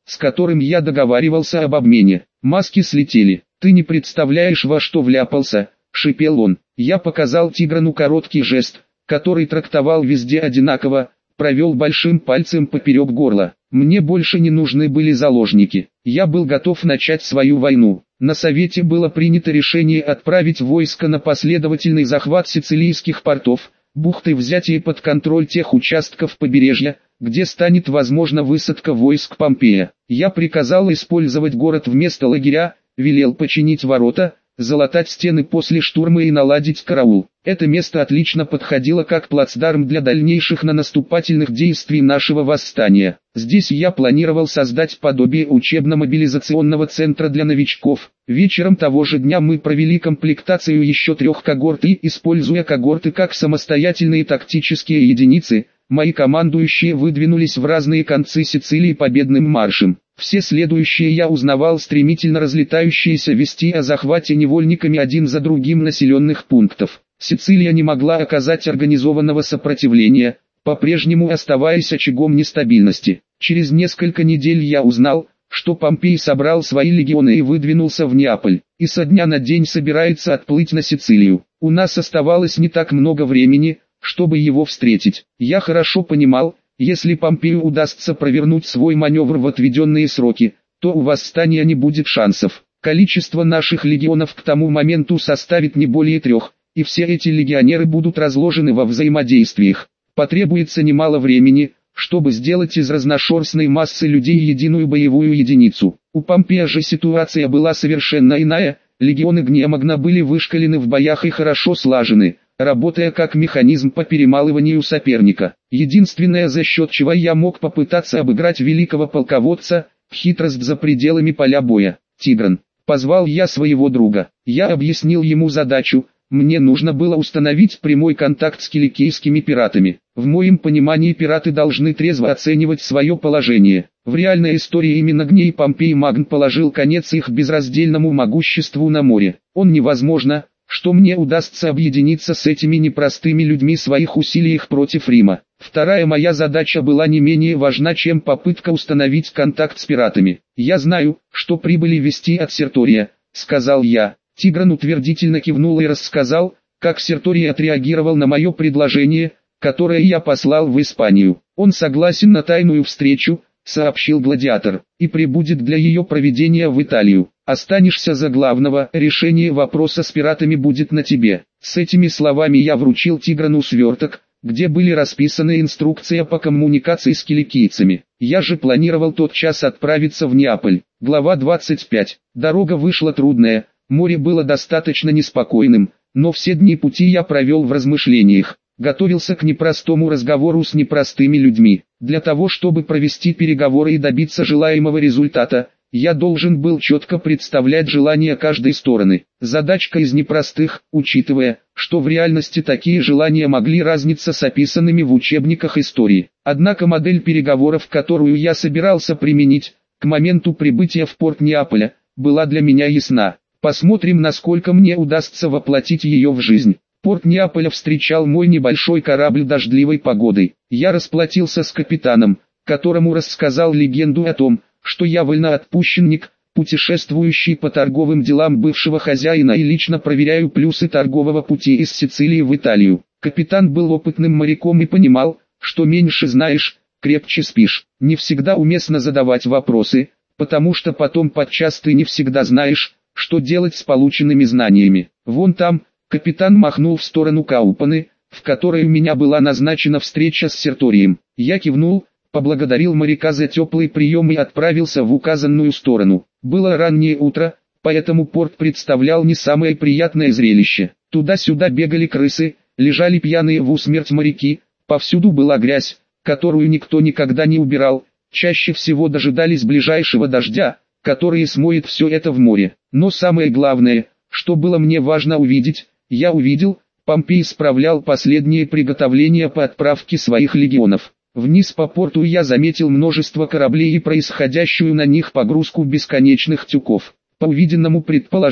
с которым я договаривался об обмене. Маски слетели. «Ты не представляешь, во что вляпался», — шипел он. Я показал Тиграну короткий жест, который трактовал везде одинаково, провел большим пальцем поперек горла. Мне больше не нужны были заложники. Я был готов начать свою войну. На совете было принято решение отправить войско на последовательный захват сицилийских портов, бухты, взятие под контроль тех участков побережья, где станет возможна высадка войск Помпея. Я приказал использовать город вместо лагеря, велел починить ворота, залатать стены после штурма и наладить караул. Это место отлично подходило как плацдарм для дальнейших наступательных действий нашего восстания. Здесь я планировал создать подобие учебно-мобилизационного центра для новичков. Вечером того же дня мы провели комплектацию еще 3 когорт и, используя когорты как самостоятельные тактические единицы, мои командующие выдвинулись в разные концы Сицилии победным маршем. Все следующие я узнавал стремительно разлетающиеся вести о захвате невольниками один за другим населенных пунктов. Сицилия не могла оказать организованного сопротивления, по-прежнему оставаясь очагом нестабильности. Через несколько недель я узнал, что Помпей собрал свои легионы и выдвинулся в Неаполь, и со дня на день собирается отплыть на Сицилию. У нас оставалось не так много времени, чтобы его встретить. Я хорошо понимал, если Помпею удастся провернуть свой маневр в отведенные сроки, то у восстания не будет шансов. Количество наших легионов к тому моменту составит не более 3, и все эти легионеры будут разложены во взаимодействиях. Потребуется немало времени, чтобы сделать из разношерстной массы людей единую боевую единицу. У Помпея же ситуация была совершенно иная, легионы Гнемагна были вышкалены в боях и хорошо слажены, работая как механизм по перемалыванию соперника. Единственное, за счет чего я мог попытаться обыграть великого полководца, хитрость за пределами поля боя. «Тигран», — позвал я своего друга. Я объяснил ему задачу. Мне нужно было установить прямой контакт с киликийскими пиратами. В моем понимании пираты должны трезво оценивать свое положение. В реальной истории именно Гней Помпей Магн положил конец их безраздельному могуществу на море. Невозможно, что мне удастся объединиться с этими непростыми людьми в своих усилиях против Рима. Вторая моя задача была не менее важна, чем попытка установить контакт с пиратами. «Я знаю, что прибыли вести от Сертория», — сказал я. Тигран утвердительно кивнул и рассказал, как Серторий отреагировал на мое предложение, которое я послал в Испанию. «Он согласен на тайную встречу», — сообщил гладиатор, — «и прибудет для ее проведения в Италию. Останешься за главного, решение вопроса с пиратами будет на тебе». С этими словами я вручил Тиграну сверток, где были расписаны инструкции по коммуникации с киликийцами. Я же планировал тотчас отправиться в Неаполь. Глава 25. Дорога вышла трудная. Море было достаточно неспокойным, но все дни пути я провел в размышлениях, готовился к непростому разговору с непростыми людьми. Для того, чтобы провести переговоры и добиться желаемого результата, я должен был четко представлять желания каждой стороны. Задачка из непростых, учитывая, что в реальности такие желания могли разниться с описанными в учебниках истории. Однако модель переговоров, которую я собирался применить, к моменту прибытия в порт Неаполя, была для меня ясна. Посмотрим, насколько мне удастся воплотить ее в жизнь. Порт Неаполя встречал мой небольшой корабль дождливой погодой. Я расплатился с капитаном, которому рассказал легенду о том, что я вольноотпущенник, путешествующий по торговым делам бывшего хозяина и лично проверяю плюсы торгового пути из Сицилии в Италию. Капитан был опытным моряком и понимал, что меньше знаешь, крепче спишь. Не всегда уместно задавать вопросы, потому что потом подчас ты не всегда знаешь, что делать с полученными знаниями. «Вон там», — капитан махнул в сторону Каупаны, в которой у меня была назначена встреча с Серторием. Я кивнул, поблагодарил моряка за теплый прием и отправился в указанную сторону. Было раннее утро, поэтому порт представлял не самое приятное зрелище. Туда-сюда бегали крысы, лежали пьяные в усмерть моряки, повсюду была грязь, которую никто никогда не убирал, чаще всего дожидались ближайшего дождя, который смоет все это в море. Но самое главное, что было мне важно увидеть, я увидел, Помпей справлял последние приготовления по отправке своих легионов. Вниз по порту я заметил множество кораблей и происходящую на них погрузку бесконечных тюков. По увиденному предположил,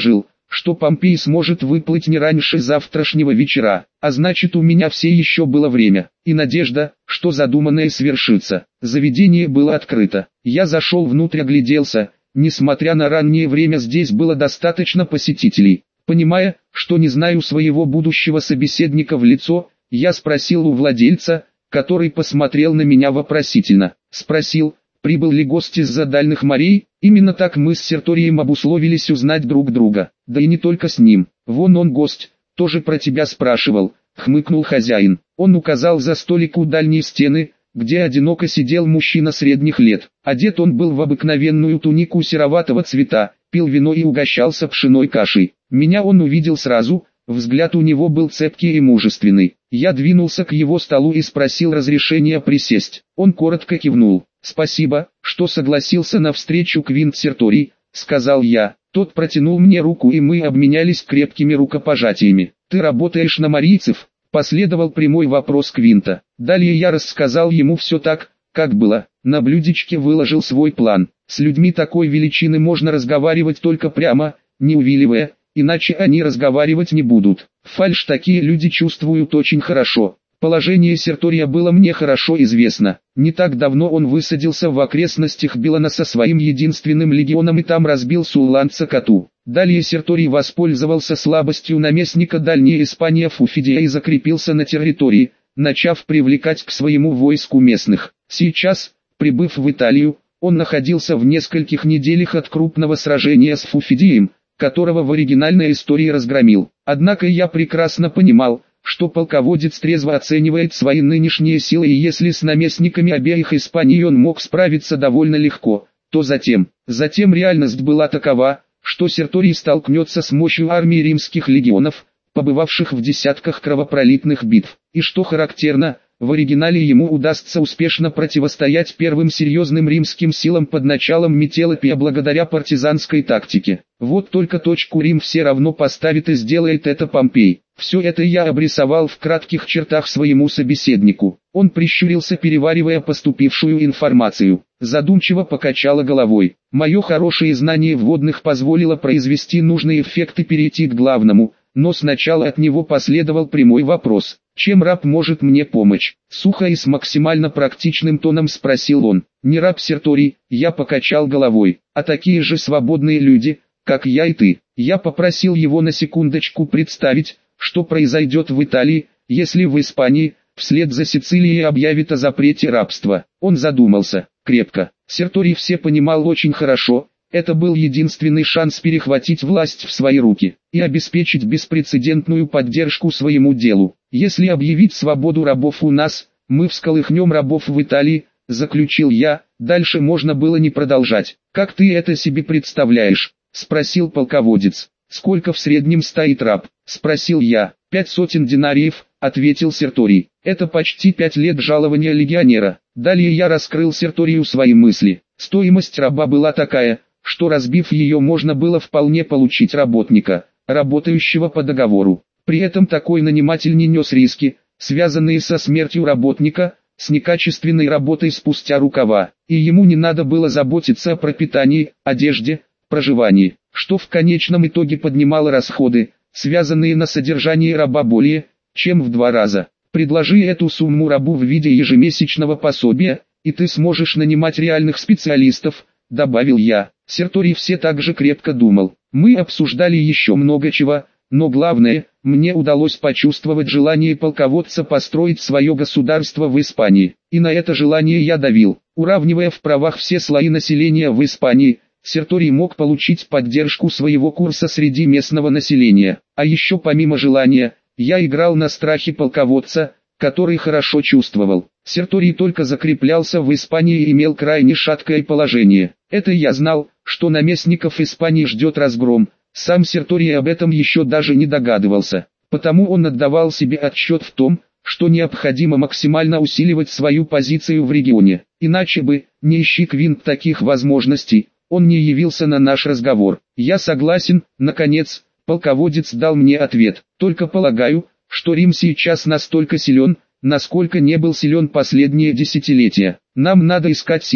что Помпей сможет выплыть не раньше завтрашнего вечера, а значит у меня все еще было время, и надежда, что задуманное свершится. Заведение было открыто. Я зашел внутрь, огляделся. Несмотря на раннее время, здесь было достаточно посетителей. Понимая, что не знаю своего будущего собеседника в лицо, я спросил у владельца, который посмотрел на меня вопросительно. Спросил, прибыл ли гость из-за дальних морей. Именно так мы с Серторием обусловились узнать друг друга. Да и не только с ним. Вон он гость, тоже про тебя спрашивал, хмыкнул хозяин. Он указал за столик у дальней стены, где одиноко сидел мужчина средних лет. Одет он был в обыкновенную тунику сероватого цвета, пил вино и угощался пшеной кашей. Меня он увидел сразу, взгляд у него был цепкий и мужественный. Я двинулся к его столу и спросил разрешения присесть. Он коротко кивнул. «Спасибо, что согласился на встречу, Квинт Серторий», — сказал я. Тот протянул мне руку, и мы обменялись крепкими рукопожатиями. «Ты работаешь на марийцев?» — последовал прямой вопрос Квинта. Далее я рассказал ему все так, как было. На блюдечке выложил свой план. С людьми такой величины можно разговаривать только прямо, не увиливая, иначе они разговаривать не будут. Фальшь такие люди чувствуют очень хорошо. Положение Сертория было мне хорошо известно. Не так давно он высадился в окрестностях Билана со своим единственным легионом и там разбил сулланца Кату. Далее Серторий воспользовался слабостью наместника Дальней Испании Фуфидия и закрепился на территории, начав привлекать к своему войску местных. Сейчас, прибыв в Италию, он находился в нескольких неделях от крупного сражения с Фуфидием, которого в оригинальной истории разгромил. Однако я прекрасно понимал, что полководец трезво оценивает свои нынешние силы, и если с наместниками обеих Испаний он мог справиться довольно легко, то затем реальность была такова, что Серторий столкнется с мощью армии римских легионов, побывавших в десятках кровопролитных битв. И что характерно, в оригинале ему удастся успешно противостоять первым серьезным римским силам под началом Метелопия благодаря партизанской тактике. Вот только точку Рим все равно поставит, и сделает это Помпей. Все это я обрисовал в кратких чертах своему собеседнику. Он прищурился, переваривая поступившую информацию. Задумчиво покачала головой. Мое хорошее знание вводных позволило произвести нужный эффект и перейти к главному, но сначала от него последовал прямой вопрос. «Чем раб может мне помочь?» Сухо и с максимально практичным тоном спросил он. «Не раб Серторий», я покачал головой, «а такие же свободные люди, как я и ты». Я попросил его на секундочку представить, что произойдет в Италии, если в Испании, вслед за Сицилией, объявит о запрете рабства. Он задумался, крепко. Серторий все понимал очень хорошо. Это был единственный шанс перехватить власть в свои руки и обеспечить беспрецедентную поддержку своему делу. Если объявить свободу рабов у нас, мы всколыхнем рабов в Италии, заключил я. Дальше можно было не продолжать. «Как ты это себе представляешь?» — спросил полководец. «Сколько в среднем стоит раб?» — спросил я. 500 динариев, — ответил Серторий. «Это почти 5 лет жалования легионера». Далее я раскрыл Серторию свои мысли. Стоимость раба была такая, что разбив ее можно было вполне получить работника, работающего по договору. При этом такой наниматель не нес риски, связанные со смертью работника, с некачественной работой спустя рукава, и ему не надо было заботиться о пропитании, одежде, проживании, что в конечном итоге поднимало расходы, связанные на содержание раба, более чем в 2 раза. Предложи эту сумму рабу в виде ежемесячного пособия, и ты сможешь нанимать реальных специалистов, добавил я. Серторий все так же крепко думал. Мы обсуждали еще много чего, но главное, мне удалось почувствовать желание полководца построить свое государство в Испании. И на это желание я давил. Уравнивая в правах все слои населения в Испании, Серторий мог получить поддержку своего курса среди местного населения. А еще помимо желания, я играл на страхе полководца, который хорошо чувствовал. Серторий только закреплялся в Испании и имел крайне шаткое положение. Это я знал, что наместников Испании ждет разгром. Сам Серторий об этом еще даже не догадывался. Потому он отдавал себе отчет в том, что необходимо максимально усиливать свою позицию в регионе. Иначе бы, не ищи Квинт таких возможностей, он не явился на наш разговор. Я согласен, наконец, полководец дал мне ответ. Только полагаю, что Рим сейчас настолько силен, насколько не был силен последние десятилетия. Нам надо искать силу,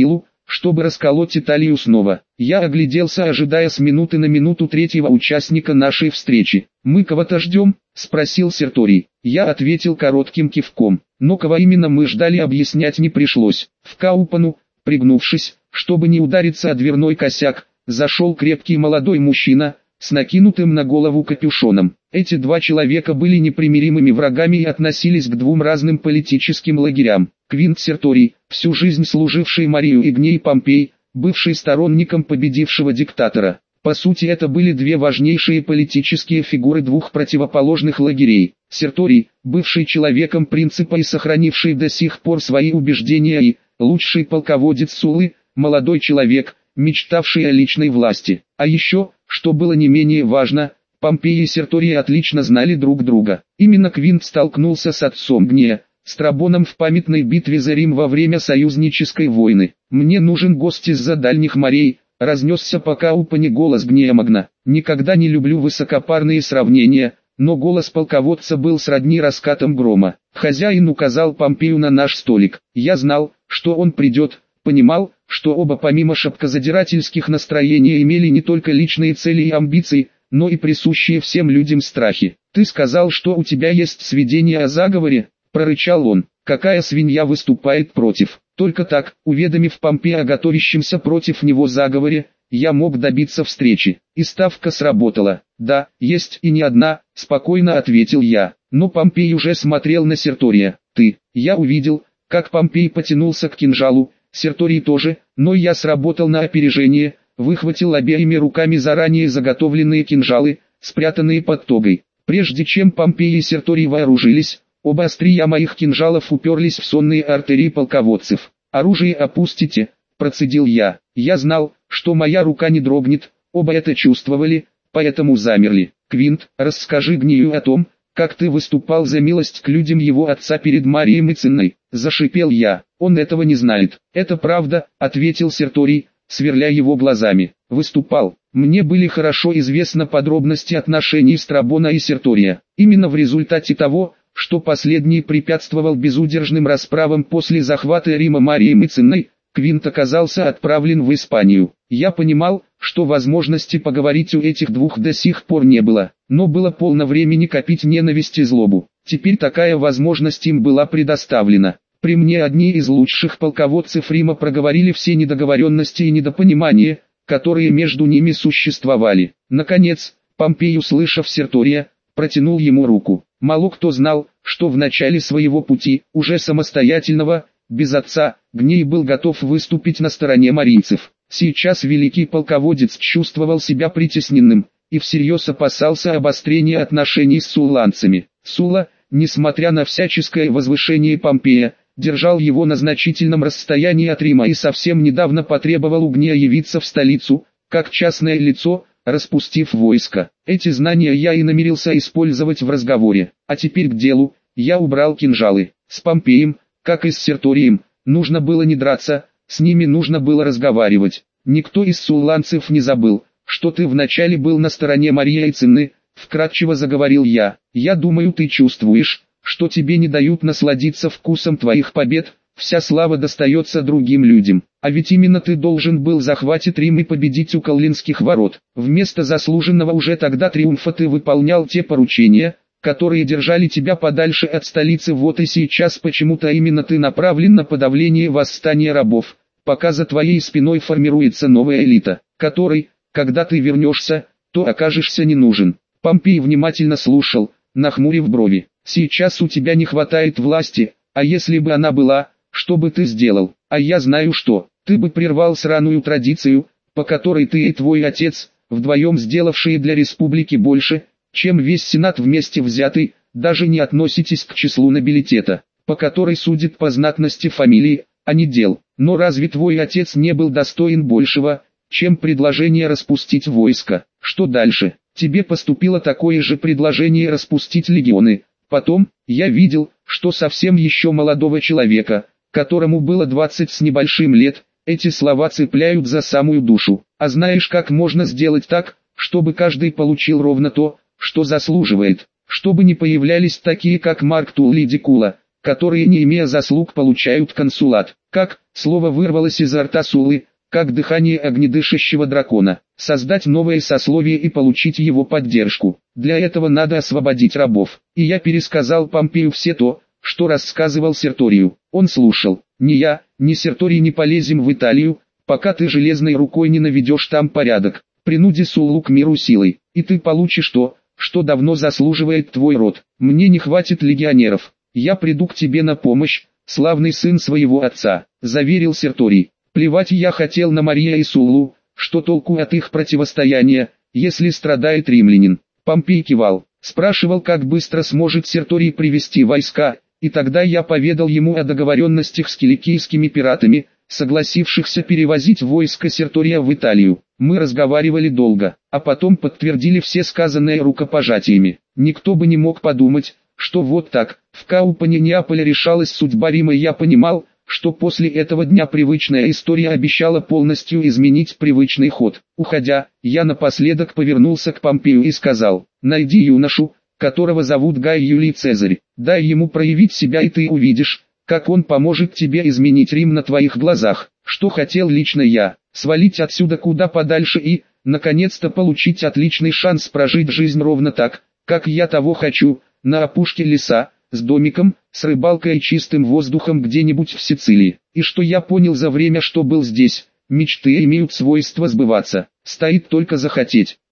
чтобы расколоть Италию снова. Я огляделся, ожидая с минуты на минуту третьего участника нашей встречи. «Мы кого-то ждем?» – спросил Серторий. Я ответил коротким кивком, но кого именно мы ждали, объяснять не пришлось. В Каупану, пригнувшись, чтобы не удариться о дверной косяк, зашел крепкий молодой мужчина, с накинутым на голову капюшоном. Эти два человека были непримиримыми врагами и относились к двум разным политическим лагерям. Квинт Серторий, всю жизнь служивший Марию Игней Помпей, бывший сторонником победившего диктатора. По сути, это были две важнейшие политические фигуры двух противоположных лагерей. Серторий, бывший человеком принципа и сохранивший до сих пор свои убеждения, и лучший полководец Суллы, молодой человек, мечтавший о личной власти. А еще, что было не менее важно, Помпей и Серторий отлично знали друг друга. Именно Квинт столкнулся с отцом Гнея, Страбоном, в памятной битве за Рим во время союзнической войны. «Мне нужен гость из-за дальних морей», — разнесся по Каупане голос Гнея Магна. Никогда не люблю высокопарные сравнения, но голос полководца был сродни раскатам грома. Хозяин указал Помпею на наш столик. Я знал, что он придет, понимал, что оба помимо шапкозадирательских настроений имели не только личные цели и амбиции, но и присущие всем людям страхи. «Ты сказал, что у тебя есть сведения о заговоре?» – прорычал он. «Какая свинья выступает против?» Только так, уведомив Помпея о готовящемся против него заговоре, я мог добиться встречи. И ставка сработала. «Да, есть и не одна», – спокойно ответил я. Но Помпей уже смотрел на Сертория. «Ты». Я увидел, как Помпей потянулся к кинжалу, Серторий тоже, но я сработал на опережение, выхватил обеими руками заранее заготовленные кинжалы, спрятанные под тогой. Прежде чем Помпей и Серторий вооружились, оба острия моих кинжалов уперлись в сонные артерии полководцев. «Оружие опустите», – процедил я. Я знал, что моя рука не дрогнет, оба это чувствовали, поэтому замерли. «Квинт, расскажи Гнею о том, как ты выступал за милость к людям его отца перед Марией Мыценной», – зашипел я. «Он этого не знает». «Это правда», – ответил Серторий, сверля его глазами. «Выступал. Мне были хорошо известны подробности отношений Страбона и Сертория. Именно в результате того, что последний препятствовал безудержным расправам после захвата Рима Марией Мыценной, Квинт оказался отправлен в Испанию. Я понимал, что возможности поговорить у этих двух до сих пор не было, но было полно времени копить ненависть и злобу. Теперь такая возможность им была предоставлена. При мне одни из лучших полководцев Рима проговорили все недоговоренности и недопонимания, которые между ними существовали. Наконец, Помпей, услышав Сертория, протянул ему руку. Мало кто знал, что в начале своего пути, уже самостоятельного, без отца, Гней был готов выступить на стороне марийцев. Сейчас великий полководец чувствовал себя притесненным, и всерьез опасался обострения отношений с сулланцами. Сула, несмотря на всяческое возвышение Помпея, держал его на значительном расстоянии от Рима и совсем недавно потребовал у Гнея явиться в столицу, как частное лицо, распустив войско. Эти знания я и намерился использовать в разговоре. А теперь к делу. Я убрал кинжалы. С Помпеем, как и с Серторием, нужно было не драться, с ними нужно было разговаривать. Никто из сулланцев не забыл, что ты вначале был на стороне Марии Мыценны, вкратчиво заговорил я. Я думаю, ты чувствуешь, что тебе не дают насладиться вкусом твоих побед, вся слава достается другим людям. А ведь именно ты должен был захватить Рим и победить у Коллинских ворот. Вместо заслуженного уже тогда триумфа ты выполнял те поручения, которые держали тебя подальше от столицы. Вот и сейчас почему-то именно ты направлен на подавление восстания рабов, пока за твоей спиной формируется новая элита, которой, когда ты вернешься, то окажешься не нужен. Помпей внимательно слушал, нахмурив брови. Сейчас у тебя не хватает власти, а если бы она была, что бы ты сделал? А я знаю что, ты бы прервал сраную традицию, по которой ты и твой отец, вдвоем сделавшие для республики больше, чем весь сенат вместе взятый, даже не относитесь к числу нобилитета, по которой судят по знатности фамилии, а не дел. Но разве твой отец не был достоин большего, чем предложение распустить войско? Что дальше? Тебе поступило такое же предложение распустить легионы. Потом, я видел, что совсем еще молодого человека, которому было 20 с небольшим лет, эти слова цепляют за самую душу. А знаешь, как можно сделать так, чтобы каждый получил ровно то, что заслуживает, чтобы не появлялись такие, как Марк Тулли Дикула, которые, не имея заслуг, получают консулат. Как, слово вырвалось изо рта Суллы, как дыхание огнедышащего дракона. Создать новое сословие и получить его поддержку. Для этого надо освободить рабов. И я пересказал Помпею все то, что рассказывал Серторию. Он слушал. Ни я, ни Серторий не полезем в Италию, пока ты железной рукой не наведешь там порядок. Принуди Суллу к миру силой, и ты получишь то, что давно заслуживает твой род. Мне не хватит легионеров. Я приду к тебе на помощь, славный сын своего отца, заверил Серторий. Плевать я хотел на Мария и Суллу, что толку от их противостояния, если страдает римлянин. Помпей кивал, спрашивал, как быстро сможет Серторий привести войска, и тогда я поведал ему о договоренностях с киликийскими пиратами, согласившихся перевозить войско Сертория в Италию. Мы разговаривали долго, а потом подтвердили все сказанное рукопожатиями. Никто бы не мог подумать, что вот так, в Каупане Неаполя решалась судьба Рима, и я понимал, что после этого дня привычная история обещала полностью изменить привычный ход. Уходя, я напоследок повернулся к Помпею и сказал: «Найди юношу, которого зовут Гай Юлий Цезарь, дай ему проявить себя, и ты увидишь, как он поможет тебе изменить Рим на твоих глазах». Что хотел лично я: свалить отсюда куда подальше и, наконец-то, получить отличный шанс прожить жизнь ровно так, как я того хочу, на опушке леса, с домиком, с рыбалкой и чистым воздухом где-нибудь в Сицилии. И что я понял за время, что был здесь: мечты имеют свойство сбываться, стоит только захотеть.